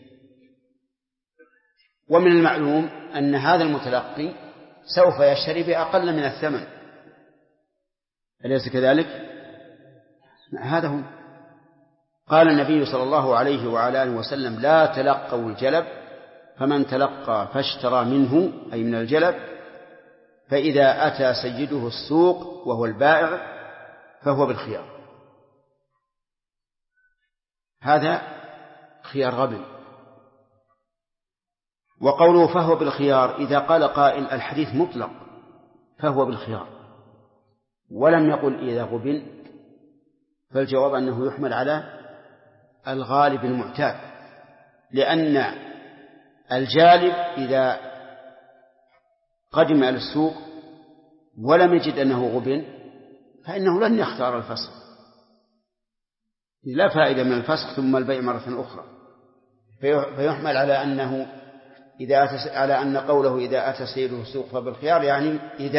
ومن المعلوم أن هذا المتلقي سوف يشتري بأقل من الثمن، أليس كذلك؟ هذا هو. قال النبي صلى الله عليه وعلى آله وسلم لا تلقوا الجلب، فمن تلقى فاشترى منه أي من الجلب، فإذا أتى سيده السوق وهو البائع فهو بالخيار. هذا خيار غبن. وقوله فهو بالخيار إذا قال قائل الحديث مطلق فهو بالخيار ولم يقل إذا غبن، فالجواب أنه يحمل على الغالب المعتاد، لأن الجالب إذا قدم إلى السوق ولم يجد أنه غبن فإنه لن يختار الفسخ، لا فائدة من الفسخ ثم البيع مرة أخرى، فيحمل على أنه على أن قوله إذا أتى سيده السوق فبالخيار يعني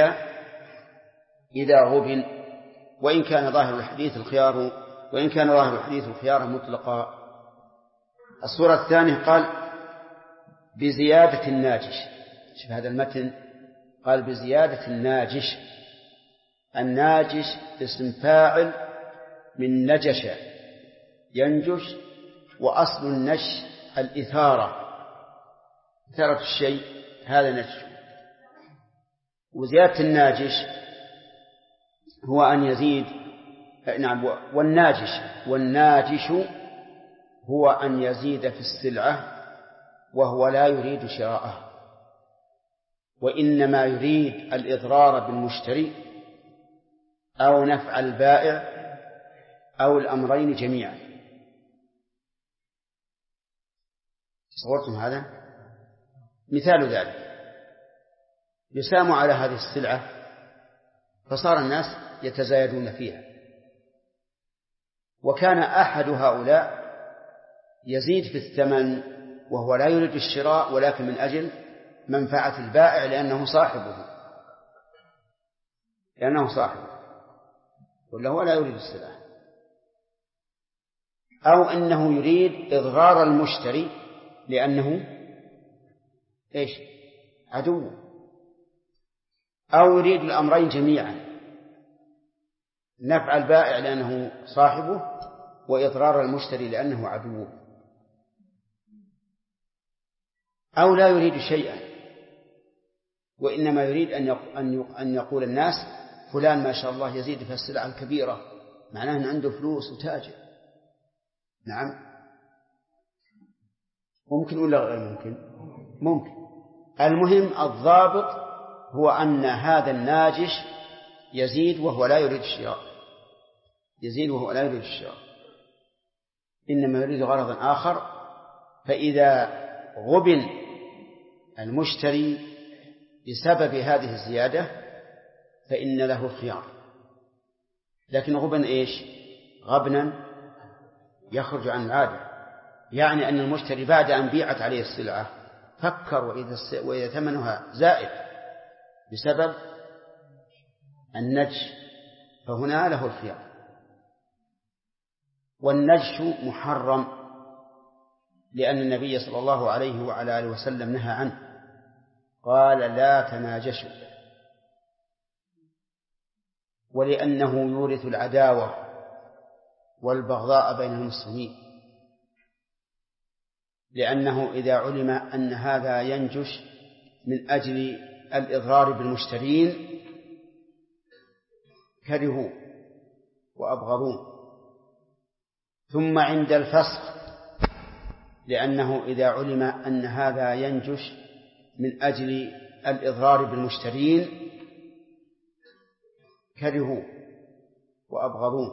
إذا غبن، وإن كان ظاهر الحديث الخيار مطلقا. الصورة الثانية قال بزيادة الناجش. شوف هذا المتن قال بزيادة الناجش. الناجش اسم فاعل من نجش ينجش، وأصل النش الإثارة، إثارة الشيء، هذا نجش. وزيادة الناجش هو أن يزيد، نعم، والناجش هو أن يزيد في السلعة وهو لا يريد شراءها، وإنما يريد الإضرار بالمشتري أو نفع البائع أو الأمرين جميعا. تصورتم هذا؟ مثال ذلك يسام على هذه السلعة فصار الناس يتزايدون فيها، وكان أحد هؤلاء يزيد في الثمن وهو لا يريد الشراء ولكن من أجل منفعة البائع لأنه صاحبه ولا هو لا يريد السلعة، أو أنه يريد إضرار المشتري لأنه عدو، أو يريد الأمرين جميعا، نفع البائع لأنه صاحبه وإضرار المشتري لأنه عدوه، أو لا يريد شيئا وإنما يريد أن يقول الناس فلان ما شاء الله يزيد في السلعة الكبيرة، معناه أن عنده فلوس وتاجر. نعم، ممكن ولا غير ممكن؟ ممكن. المهم الضابط هو أن هذا الناجش يزيد وهو لا يريد الشراء، إنما يريد غرضا آخر. فإذا غبن المشتري بسبب هذه الزيادة فإن له الخيار، لكن غبن غبنا يخرج عن العادة، يعني أن المشتري بعد أن بيعت عليه السلعة فكر وإذا ثمنها زائد بسبب النجش فهنا له الخيار. والنجش محرم لأن النبي صلى الله عليه وعلى آله وسلم نهى عنه، قال لا تناجشوا، ولأنه يورث العداوة والبغضاء بين المسلمين، لأنه إذا علم أن هذا ينجش من أجل الإضرار بالمشترين كرهوا وأبغضون. ثم عند الفسخ، لأنه إذا علم أن هذا ينجش من أجل الإضرار بالمشترين كرهوا وأبغضون.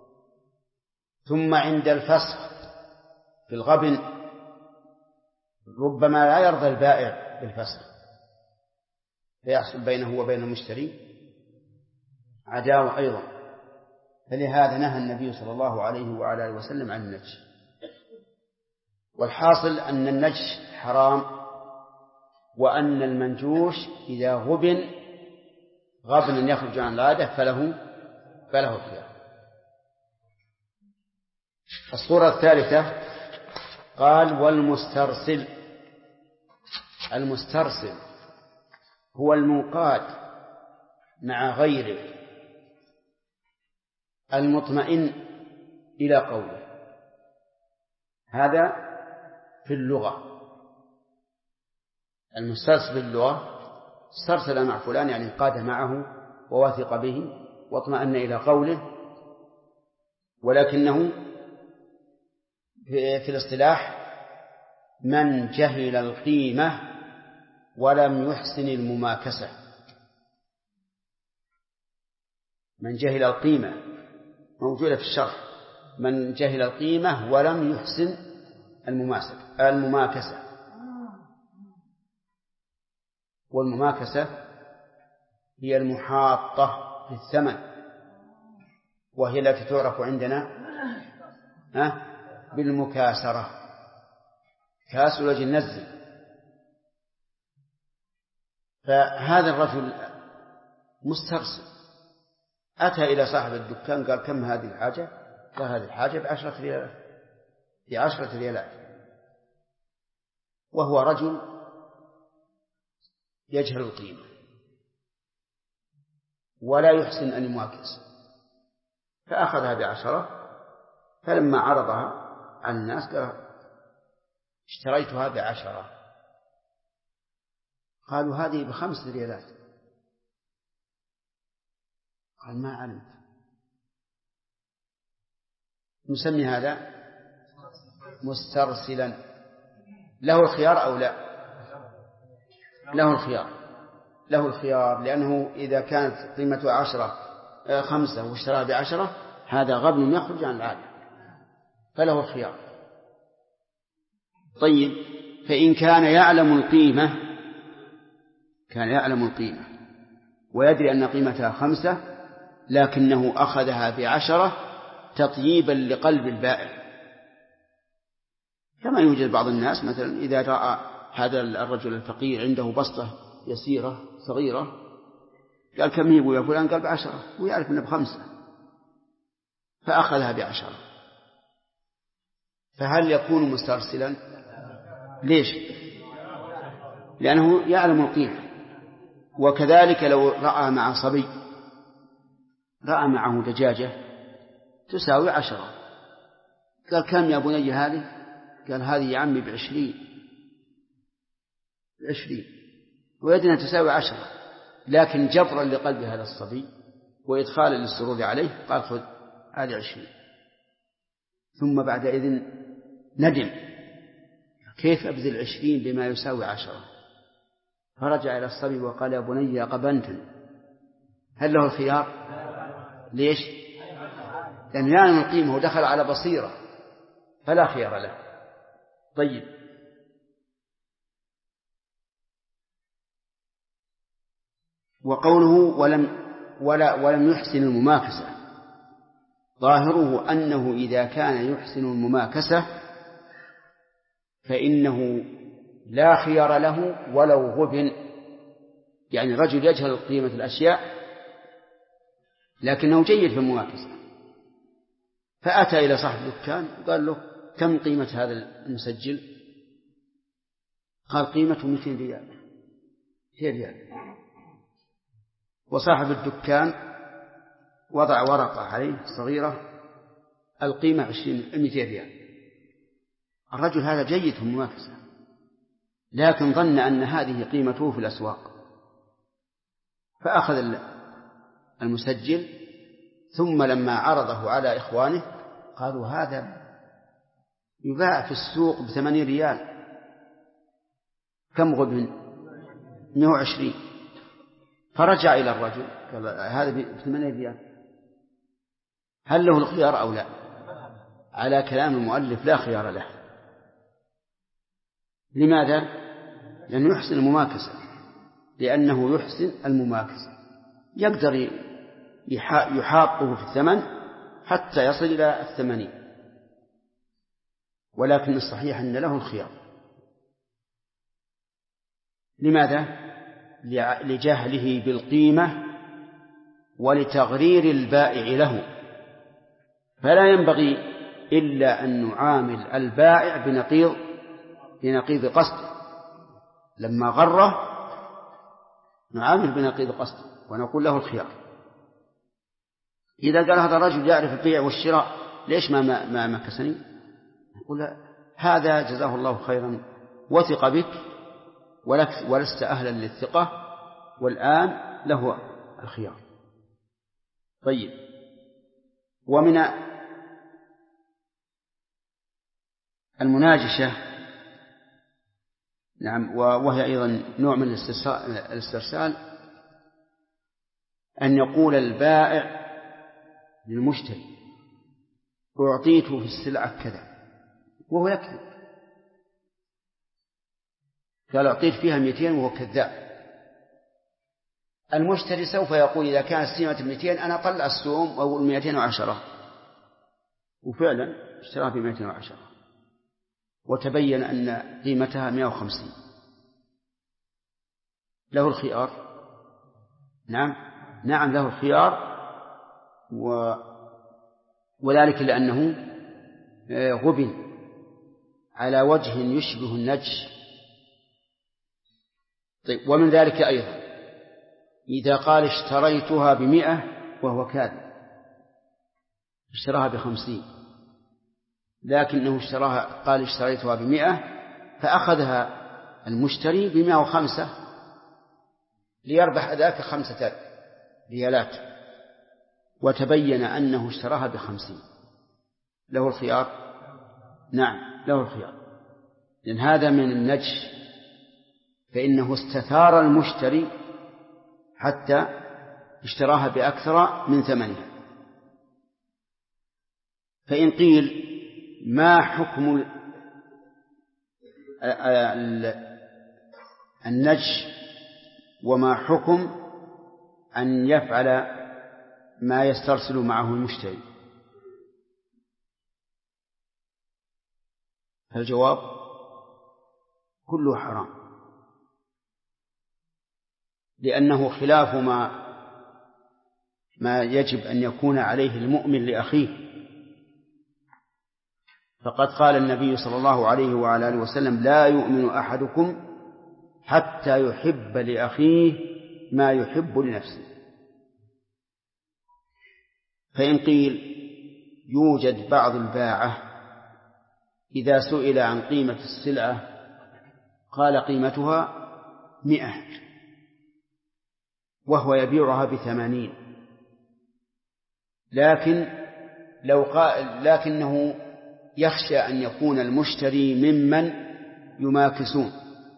ثم عند الفسخ في الغبن ربما لا يرضى البائع بالفسخ فيحصل بينه وبين المشتري عداوة أيضا، فلهذا نهى النبي صلى الله عليه وعلى آله وسلم عن النجش. والحاصل أن النجش حرام، وأن المنجوش إذا غبن غبنا يخرج عن العادة فله الخيار. الصورة الثالثة قال والمسترسل. المسترسل هو المنقاد مع غيره المطمئن إلى قوله، هذا في اللغة. المسترسل في اللغة استرسل مع فلان يعني انقاد معه ووثق به واطمأن إلى قوله، ولكنه في الاصطلاح من جهل القيمة ولم يحسن المماكسة. من جهل القيمة موجودة في الشرح، من جهل القيمة ولم يحسن المماكسة. والمماكسة هي المحاطة في الثمن، وهي التي تعرف عندنا بالمكاسرة. كاس وجه نزل فهذا الرجل مسترسل، أتى إلى صاحب الدكان قال كم هذه الحاجة؟ قال هذه الحاجة ب10 ريالات، ب10 ريالات، وهو رجل يجهل القيمة ولا يحسن أن يماكس، فأخذها ب10. فلما عرضها على الناس قال اشتريتها ب10. قالوا هذه ب5 ريالات. قال ما علمت. نسمي هذا مسترسلا. له الخيار أو لا؟ له الخيار، له الخيار، لأنه إذا كانت قيمته 5 واشتراها ب10 هذا غبن يخرج عن العادة، فله الخيار. طيب، فإن كان يعلم القيمة ويدري أن قيمتها 5 لكنه أخذها ب10 تطييبا لقلب البائع، كما يوجد بعض الناس مثلا إذا رأى هذا الرجل الفقير عنده بسطة يسيرة صغيرة قال كم هي يا فلان؟ قال ب10، ويعرف أنه ب5 فأخذها ب10، فهل يكون مسترسلا؟ ليش؟ لأنه يعلم القيمة. وكذلك لو رأى مع صبي، رأى معه دجاجة تساوي 10، قال كم يا بني هذه؟ قال هذه يا عمي ب20، ويدنا تساوي 10، لكن جبرا لقلب هذا الصبي وإدخالا للسرور عليه قال خذ هذه 20. ثم بعد إذن ندم كيف أبذل 20 بما يساوي 10؟ فرجع إلى الصبي وقال يا بني قبنت. هل له الخيار؟ ليش؟ لأنه يعلم القيمة ودخل على بصيرة فلا خيار له. طيب، وقوله ولم يحسن المماكسة، ظاهره أنه إذا كان يحسن المماكسة فإنه لا خيار له ولو غبن. يعني رجل يجهل قيمة الأشياء لكنه جيد في المماكسة، فأتى إلى صاحب الدكان وقال له كم قيمة هذا المسجل؟ قال قيمته 200 ريال. وصاحب الدكان وضع ورقة عليه صغيرة القيمة 200 ريال. الرجل هذا جيد في المماكسة لكن ظن أن هذه قيمته في الأسواق، فأخذ المسجل، ثم لما عرضه على إخوانه قالوا هذا يباع في السوق ب8 ريال. كم غبن؟ 120. فرجع إلى الرجل قال هذا ب8 ريال، هل له الخيار أو لا؟ على كلام المؤلف لا خيار له. لماذا؟ لأنه يحسن المماكسة، لأنه يحسن المماكسة يقدر يحاطه في الثمن حتى يصل إلى 80، ولكن الصحيح أن له الخيار. لماذا؟ لجهله بالقيمة ولتغرير البائع له، فلا ينبغي إلا أن نعامل البائع بنقيض قصده. لما غره نعامل بنقيض قصده ونقول له الخيار. إذا قال هذا الرجل يعرف البيع والشراء ليش ما مكسني؟ نقول هذا جزاه الله خيرا وثق بك ولست أهلا للثقة، والآن له الخيار. طيب، ومن المناجشة نعم وهي أيضا نوع من الاسترسال أن يقول البائع للمشتري أعطيته في السلعة كذا وهو يكذب، قال أعطيت فيها 200 وهو كذاب. المشتري سوف يقول إذا كانت قيمة 200 أنا أطلع السوم أو 210، وفعلا اشتراها ب 210 وتبين أن قيمتها 150. له الخيار. نعم له الخيار، وذلك لأنه غبن على وجه يشبه النجش. طيب، ومن ذلك أيضا إذا قال اشتريتها ب100 وهو كاذب، اشتراها ب50، لكنه قال اشتريتها ب100 فأخذها المشتري ب105 ليربح ذاك 5 ريالات، وتبين أنه اشتراها ب50، له الخيار؟ نعم له الخيار، لأن هذا من النجش، فإنه استثار المشتري حتى اشتراها بأكثر من ثمنها. فإن قيل ما حكم النجش وما حكم أن يفعل ما يسترسل معه المشتري؟ الجواب كله حرام، لأنه خلاف ما يجب أن يكون عليه المؤمن لأخيه. فقد قال النبي صلى الله عليه وعلى آله وسلم: لا يؤمن أحدكم حتى يحب لأخيه ما يحب لنفسه. فإن قيل يوجد بعض الباعة إذا سئل عن قيمة السلعة قال قيمتها 100 وهو يبيعها ب80، لكنه يخشى أن يكون المشتري ممن يماكسون،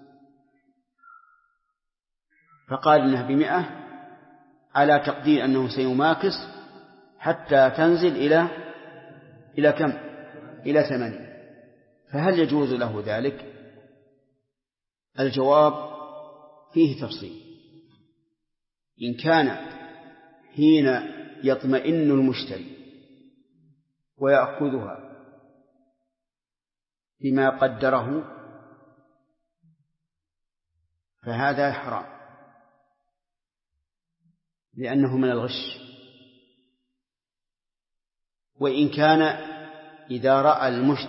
فقال إنها ب100 على تقدير أنه سيماكس حتى تنزل إلى كم؟ إلى 80. فهل يجوز له ذلك؟ الجواب فيه تفصيل. إن كان حين يطمئن المشتري ويأخذها بما قدره فهذا حرام، لأنه من الغش. وإن كان إذا رأى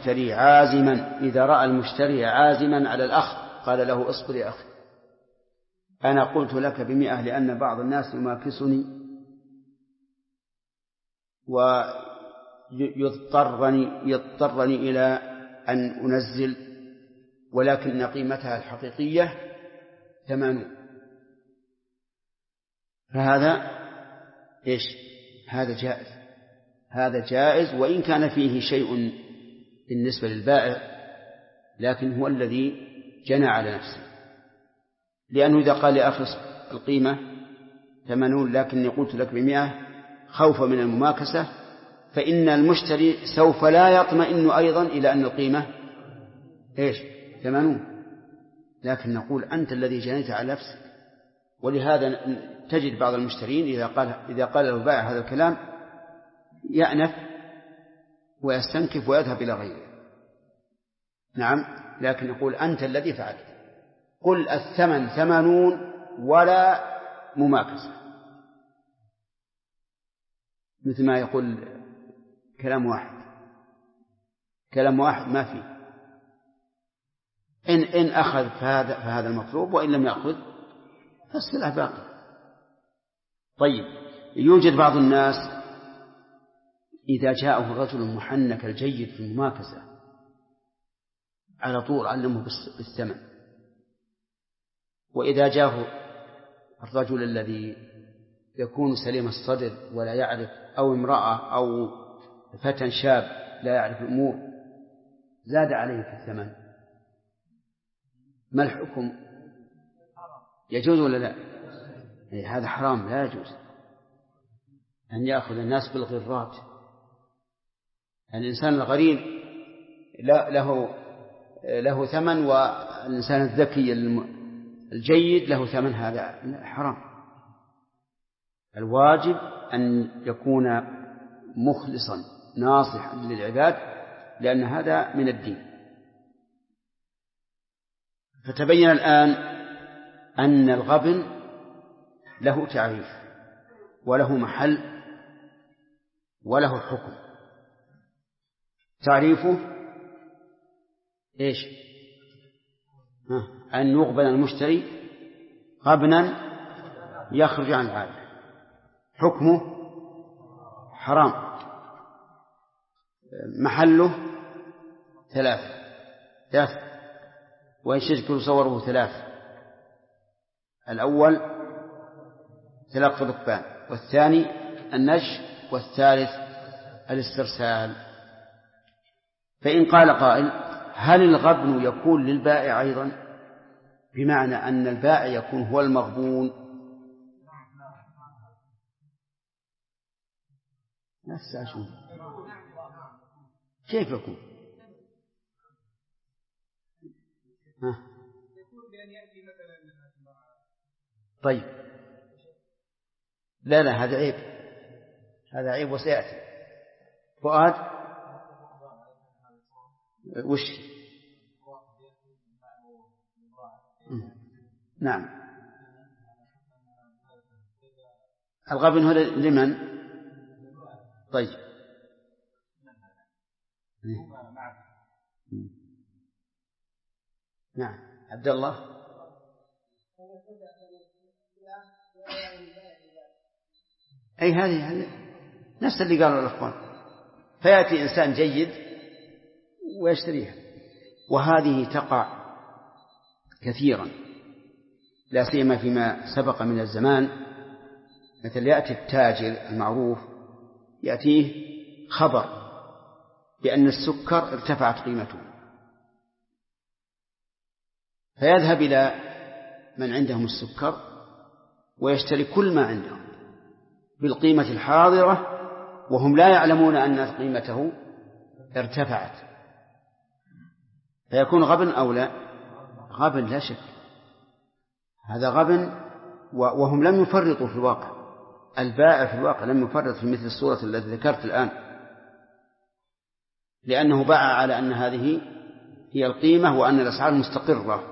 المشتري عازما على الأخذ قال له: اصبر يا أخي، أنا قلت لك ب100 لأن بعض الناس يماكسني ويضطرني إلى أن أنزل، ولكن قيمتها الحقيقية 80. فهذا إيش؟ هذا جائز وإن كان فيه شيء بالنسبة للبائع، لكن هو الذي جنى على نفسه، لأنه إذا قال لأخي القيمة 80 لكني قلت لك ب100 خوفا من المماكسة، فإن المشتري سوف لا يطمئن أيضا إلى أن القيمة 80. لكن نقول أنت الذي جنيت على نفسك. ولهذا تجد بعض المشترين إذا قال له البائع هذا الكلام يأنف ويستنكف ويذهب إلى غيره. نعم، لكن نقول أنت الذي فعلت، قل الثمن 80 ولا مماكسة، مثل ما يقول كلام واحد ما فيه. إن أخذ فهذا المطلوب، وإن لم يأخذ فالسلعة باقي. طيب، يوجد بعض الناس إذا جاءه الرجل المحنك الجيد في المماكسة على طول علمه بالثمن، وإذا جاءه الرجل الذي يكون سليم الصدر ولا يعرف، أو امرأة أو فتى شاب لا يعرف الأمور، زاد عليه في الثمن، ما الحكم؟ يجوز ولا لا؟ هذا حرام، لا يجوز أن يأخذ الناس بالغرات. الإنسان الغرير له ثمن، والإنسان الذكي الجيد له ثمن، هذا حرام. الواجب أن يكون مخلصا ناصحا للعباد، لأن هذا من الدين. فتبين الآن أن الغبن له تعريف وله محل وله حكم. تعريفه إيش؟ أن يغبن المشتري غبنا يخرج عن العادة. حكمه حرام. محله ثلاث وإن شئت صوره 3. الأول تلقي الركبان، والثاني النجش، والثالث الاسترسال. فإن قال قائل هل الغبن يكون للبائع أيضا، بمعنى أن البائع يكون هو المغبون؟ نفس عشان كيف يكون؟ طيب لا هذا عيب، هذا عيب وسيأتي. فؤاد وش؟ نعم. الغبن هو لمن؟ طيب نعم. عبد الله. أي هذه نفس اللي قالوا الأخوان. فيأتي إنسان جيد ويشتريها، وهذه تقع كثيرا لا سيما فيما سبق من الزمان. مثل يأتي التاجر المعروف يأتيه خبر بأن السكر ارتفعت قيمته، فيذهب إلى من عندهم السكر ويشتري كل ما عندهم بالقيمة الحاضرة، وهم لا يعلمون أن قيمته ارتفعت. فيكون غبن أو لا؟ غبن لا شك، هذا غبن. وهم لم يفرطوا في الواقع، البائع في الواقع لم يفرط في مثل الصورة التي ذكرت الآن، لأنه باع على أن هذه هي القيمة وأن الأسعار مستقرة.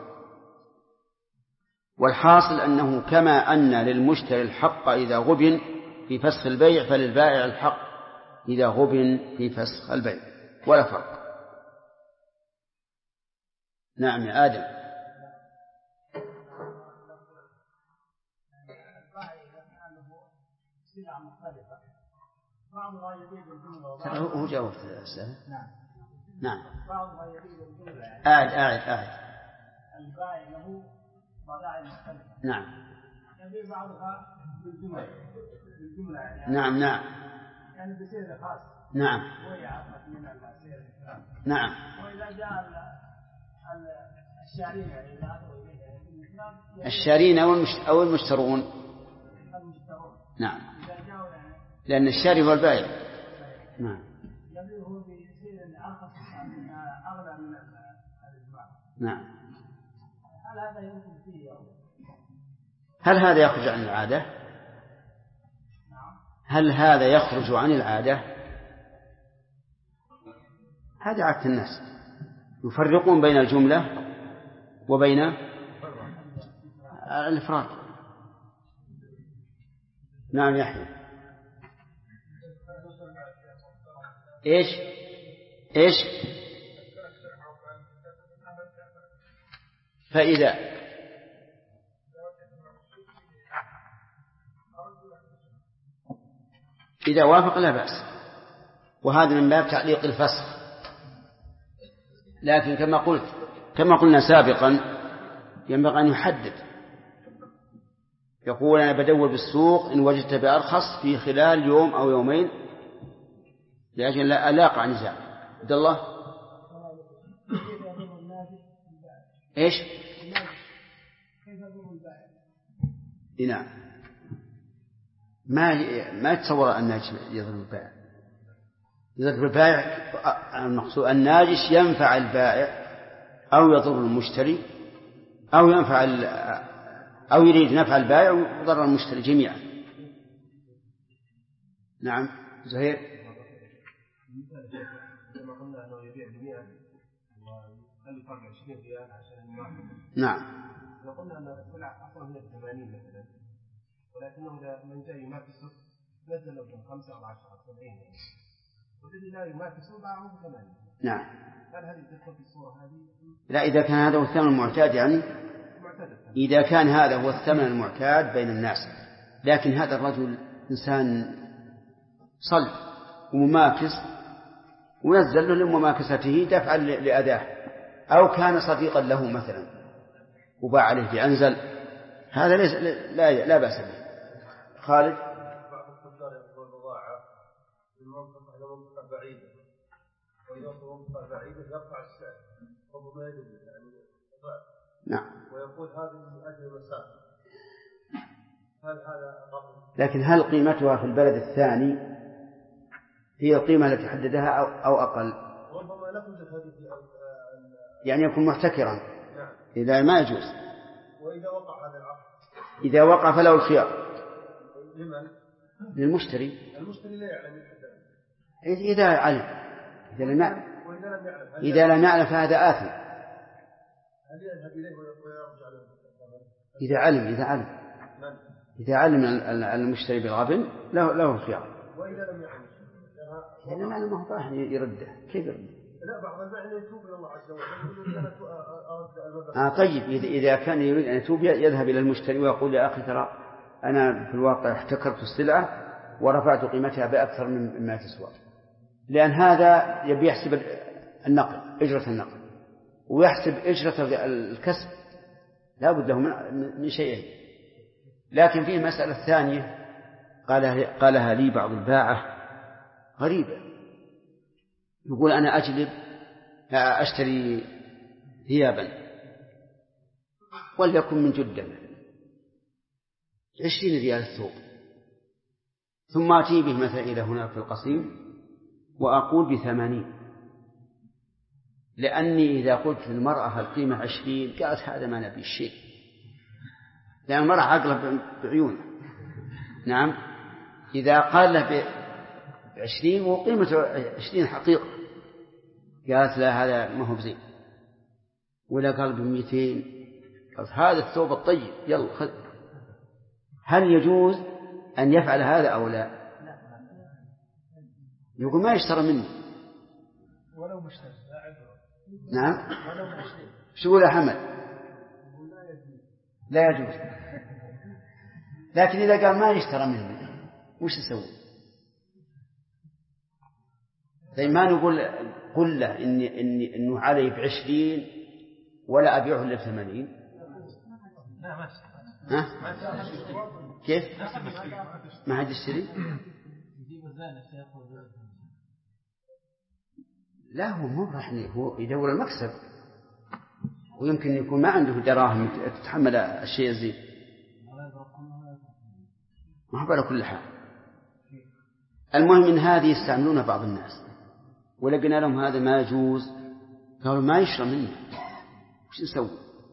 والحاصل أنه كما أن للمشتري الحق إذا غبن في فسخ البيع، فللبائع الحق إذا غبن في فسخ البيع، ولا فرق. نعم يا آدم. هو جاوب السؤال. نعم. قاعد. البائع له بضائع مختلفة. نعم. يبيع بعضها بالجملة نعم. يعني بسعر خاص. نعم. ويعرف من السعر. نعم. وإذا جاء الشارين الشارين أو المشترون. نعم. لأن الشاري هو البائع. نعم. يبيعه بسعر أرخص أغلى من الإجماع. نعم. هل هذا يمكن فيه؟ هل هذا يخرج عن العادة؟ هل هذا يخرج عن العادة؟ هذا عادة الناس، يفرقون بين الجملة وبين الإفراد. نعم يحيى. إيش إذا وافق لا بأس، وهذا من باب تعليق الفسخ. لكن كما قلنا سابقا ينبغي أن يحدد، يقول أنا بدور بالسوق إن وجدت بأرخص في خلال يوم أو يومين، لأجل لا ألاقع نزاع. عبد الله. إيش؟ نعم. ما يتصور الناجش يضرب البائع. يضرب البائع المقصود الناجش ينفع البائع أو يضر المشتري، أو ينفع أو يريد نفع البائع وضر المشتري جميعا. نعم زهير. كما قلنا أنه يبيع جميعا هل يفرق 20 ريال عشان المعاملة؟ نعم. لو قلنا أن السلعة أصلا هي ب80 مثلا، ولكنه إذا من جاء يماكسه نزل له ب 5 أو 10 أو 70 يعني. والذي لا يماكسه باعه ب8. نعم. هل هذه تدخل في الصورة هذه؟ لا، إذا كان هذا هو الثمن المعتاد يعني إذا كان هذا هو الثمن المعتاد بين الناس، لكن هذا الرجل إنسان صلب ومماكس ونزل له لمماكسته دفعا لأداه، أو كان صديقا له مثلا وباع عليه بأنزل، هذا لا بأس به. خالد. بعض التجار يأخذون البضاعة من منطقة إلى منطقة بعيدة، وإذا وصلوا منطقة بعيدة يرفع السعر ربما يجب يعني نعم. ويقول هذا من أجل المسافة. هل هذا لكن هل قيمتها في البلد الثاني هي القيمة التي حددها أو أقل؟ ربما لا توجد هذه يعني يكون محتكرا. نعم. إذا ما يجوز. وإذا وقع هذا العقد، إذا وقع فله الخيار. لمن؟ للمشتري. المشتري لا يعلم إذا علم. إذا لم يعلم. وإذا لم يعلم. إذا لم يعلم فهذا آثم. هل يذهب إليه ويرجع له؟ إذا علم المشتري بالغبن له الخيار. وإذا لم يعلم؟ إذا لم يعلم ما هو راح يرده. كيف يرده؟ لا، بعض المعنى يتوب إلى الله عز وجل. أنا طيب، إذا كان يريد أن يتوب يذهب إلى المشتري ويقول يا أخي ترى أنا في الواقع احتكرت السلعة ورفعت قيمتها بأكثر مما تسوى، لأن هذا يبي يحسب النقل، أجرة النقل، ويحسب أجرة الكسب، لا بد له من شيئين. لكن في مسألة ثانية قالها لي بعض الباعة غريبة، يقول أنا أشتري ثيابا وليكن من جدة 20 ريال الثوب، ثم أتي به مثلا إلى هنا في القصيم وأقول ب80، لأني إذا قلت للمرأة القيمة 20 قالت هذا ما نبي الشيء، لأن المرأة عقلها بعيونها. نعم. إذا قال له ب20 وقيمته 20 حقيقة قالت لا هذا ما هو بزين، ولا قال ب200 قالت هذا الثوب الطيب يلا خذ. هل يجوز أن يفعل هذا أو لا؟ يقول ما يشترى مني ولو مشتري. نعم. شو يقول أحمد؟ لا يجوز. لكن إذا قال ما يشترى مني وش يسوي؟ زي ما نقول قل له إنه علي ب20 ولا أبيعه إلا ب80. ها؟ كيف؟ ما حد يشتري؟ لا، هو مو راح هو يدور المكسب، ويمكن يكون ما عنده دراهم تتحمل الشيء الزين، ما هو على كل حال. المهم إن هذه يستعملون بعض الناس، ولقنا لهم هذا ما يجوز، قالوا ما يشرى منه، وش نسوي؟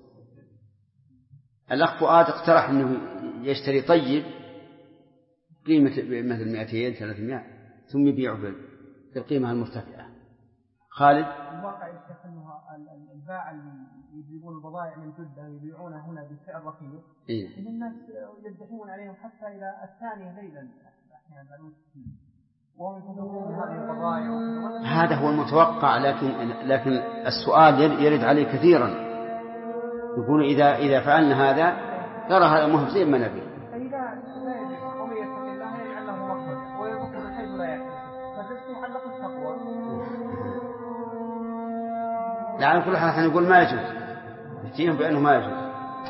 الأخ فؤاد اقترح أنه يشتري طيب قيمة مثل 200-300 ثم يبيعه بالقيمة المرتفعة. خالد. الواقع يشتكي أنه الباعة اللي يجيبون البضائع من جدة ويبيعونها هنا بسعر رخيص، إن الناس يدفعون عليهم حتى إلى الثانية ليلا أحيانا، وهم يتذوقون هذه البضائع. هذا هو المتوقع، لكن السؤال يرد عليه كثيرا، يقول إذا فعلنا هذا ترى هذا مهم زي ما نبي. فإذا لا يجب ومن يتق الله يجعل له مخرجا ويرزقه حيث لا يحتسب، فجلس محلق التقوى. لعل كل حال نقول ما يجوز، نتيهم بأنه ما يجوز.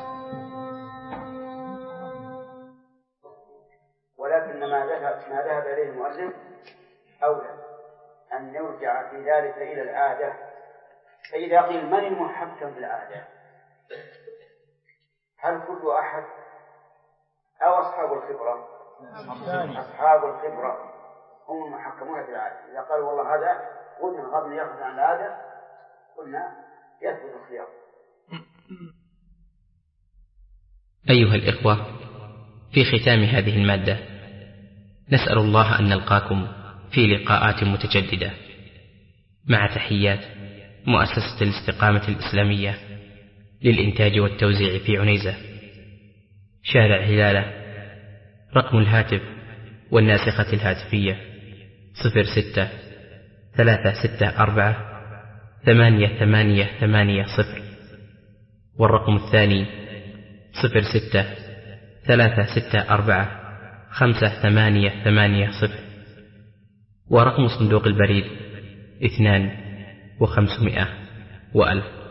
ولكن ما ذهب إليه المؤلف أولى أن يرجع في ذلك إلى العادة. فإذا قيل من المحكم بالعادة؟ هل كل أحد أو أصحاب الخبرة؟ أصحاب الخبرة هم المحكمون بالعادة. إذا قالوا والله هذا قلنا الغبن يأخذ عن العادة، قلنا يثبت الخيار. أيها الإخوة، في ختام هذه المادة نسأل الله أن نلقاكم في لقاءات متجددة، مع تحيات مؤسسة الاستقامة الإسلامية للإنتاج والتوزيع في عنيزة، شارع هلالة. رقم الهاتف والناسخة الهاتفية 06-364-8880، والرقم الثاني 06-364-5880، ورقم صندوق البريد 2500 و1000.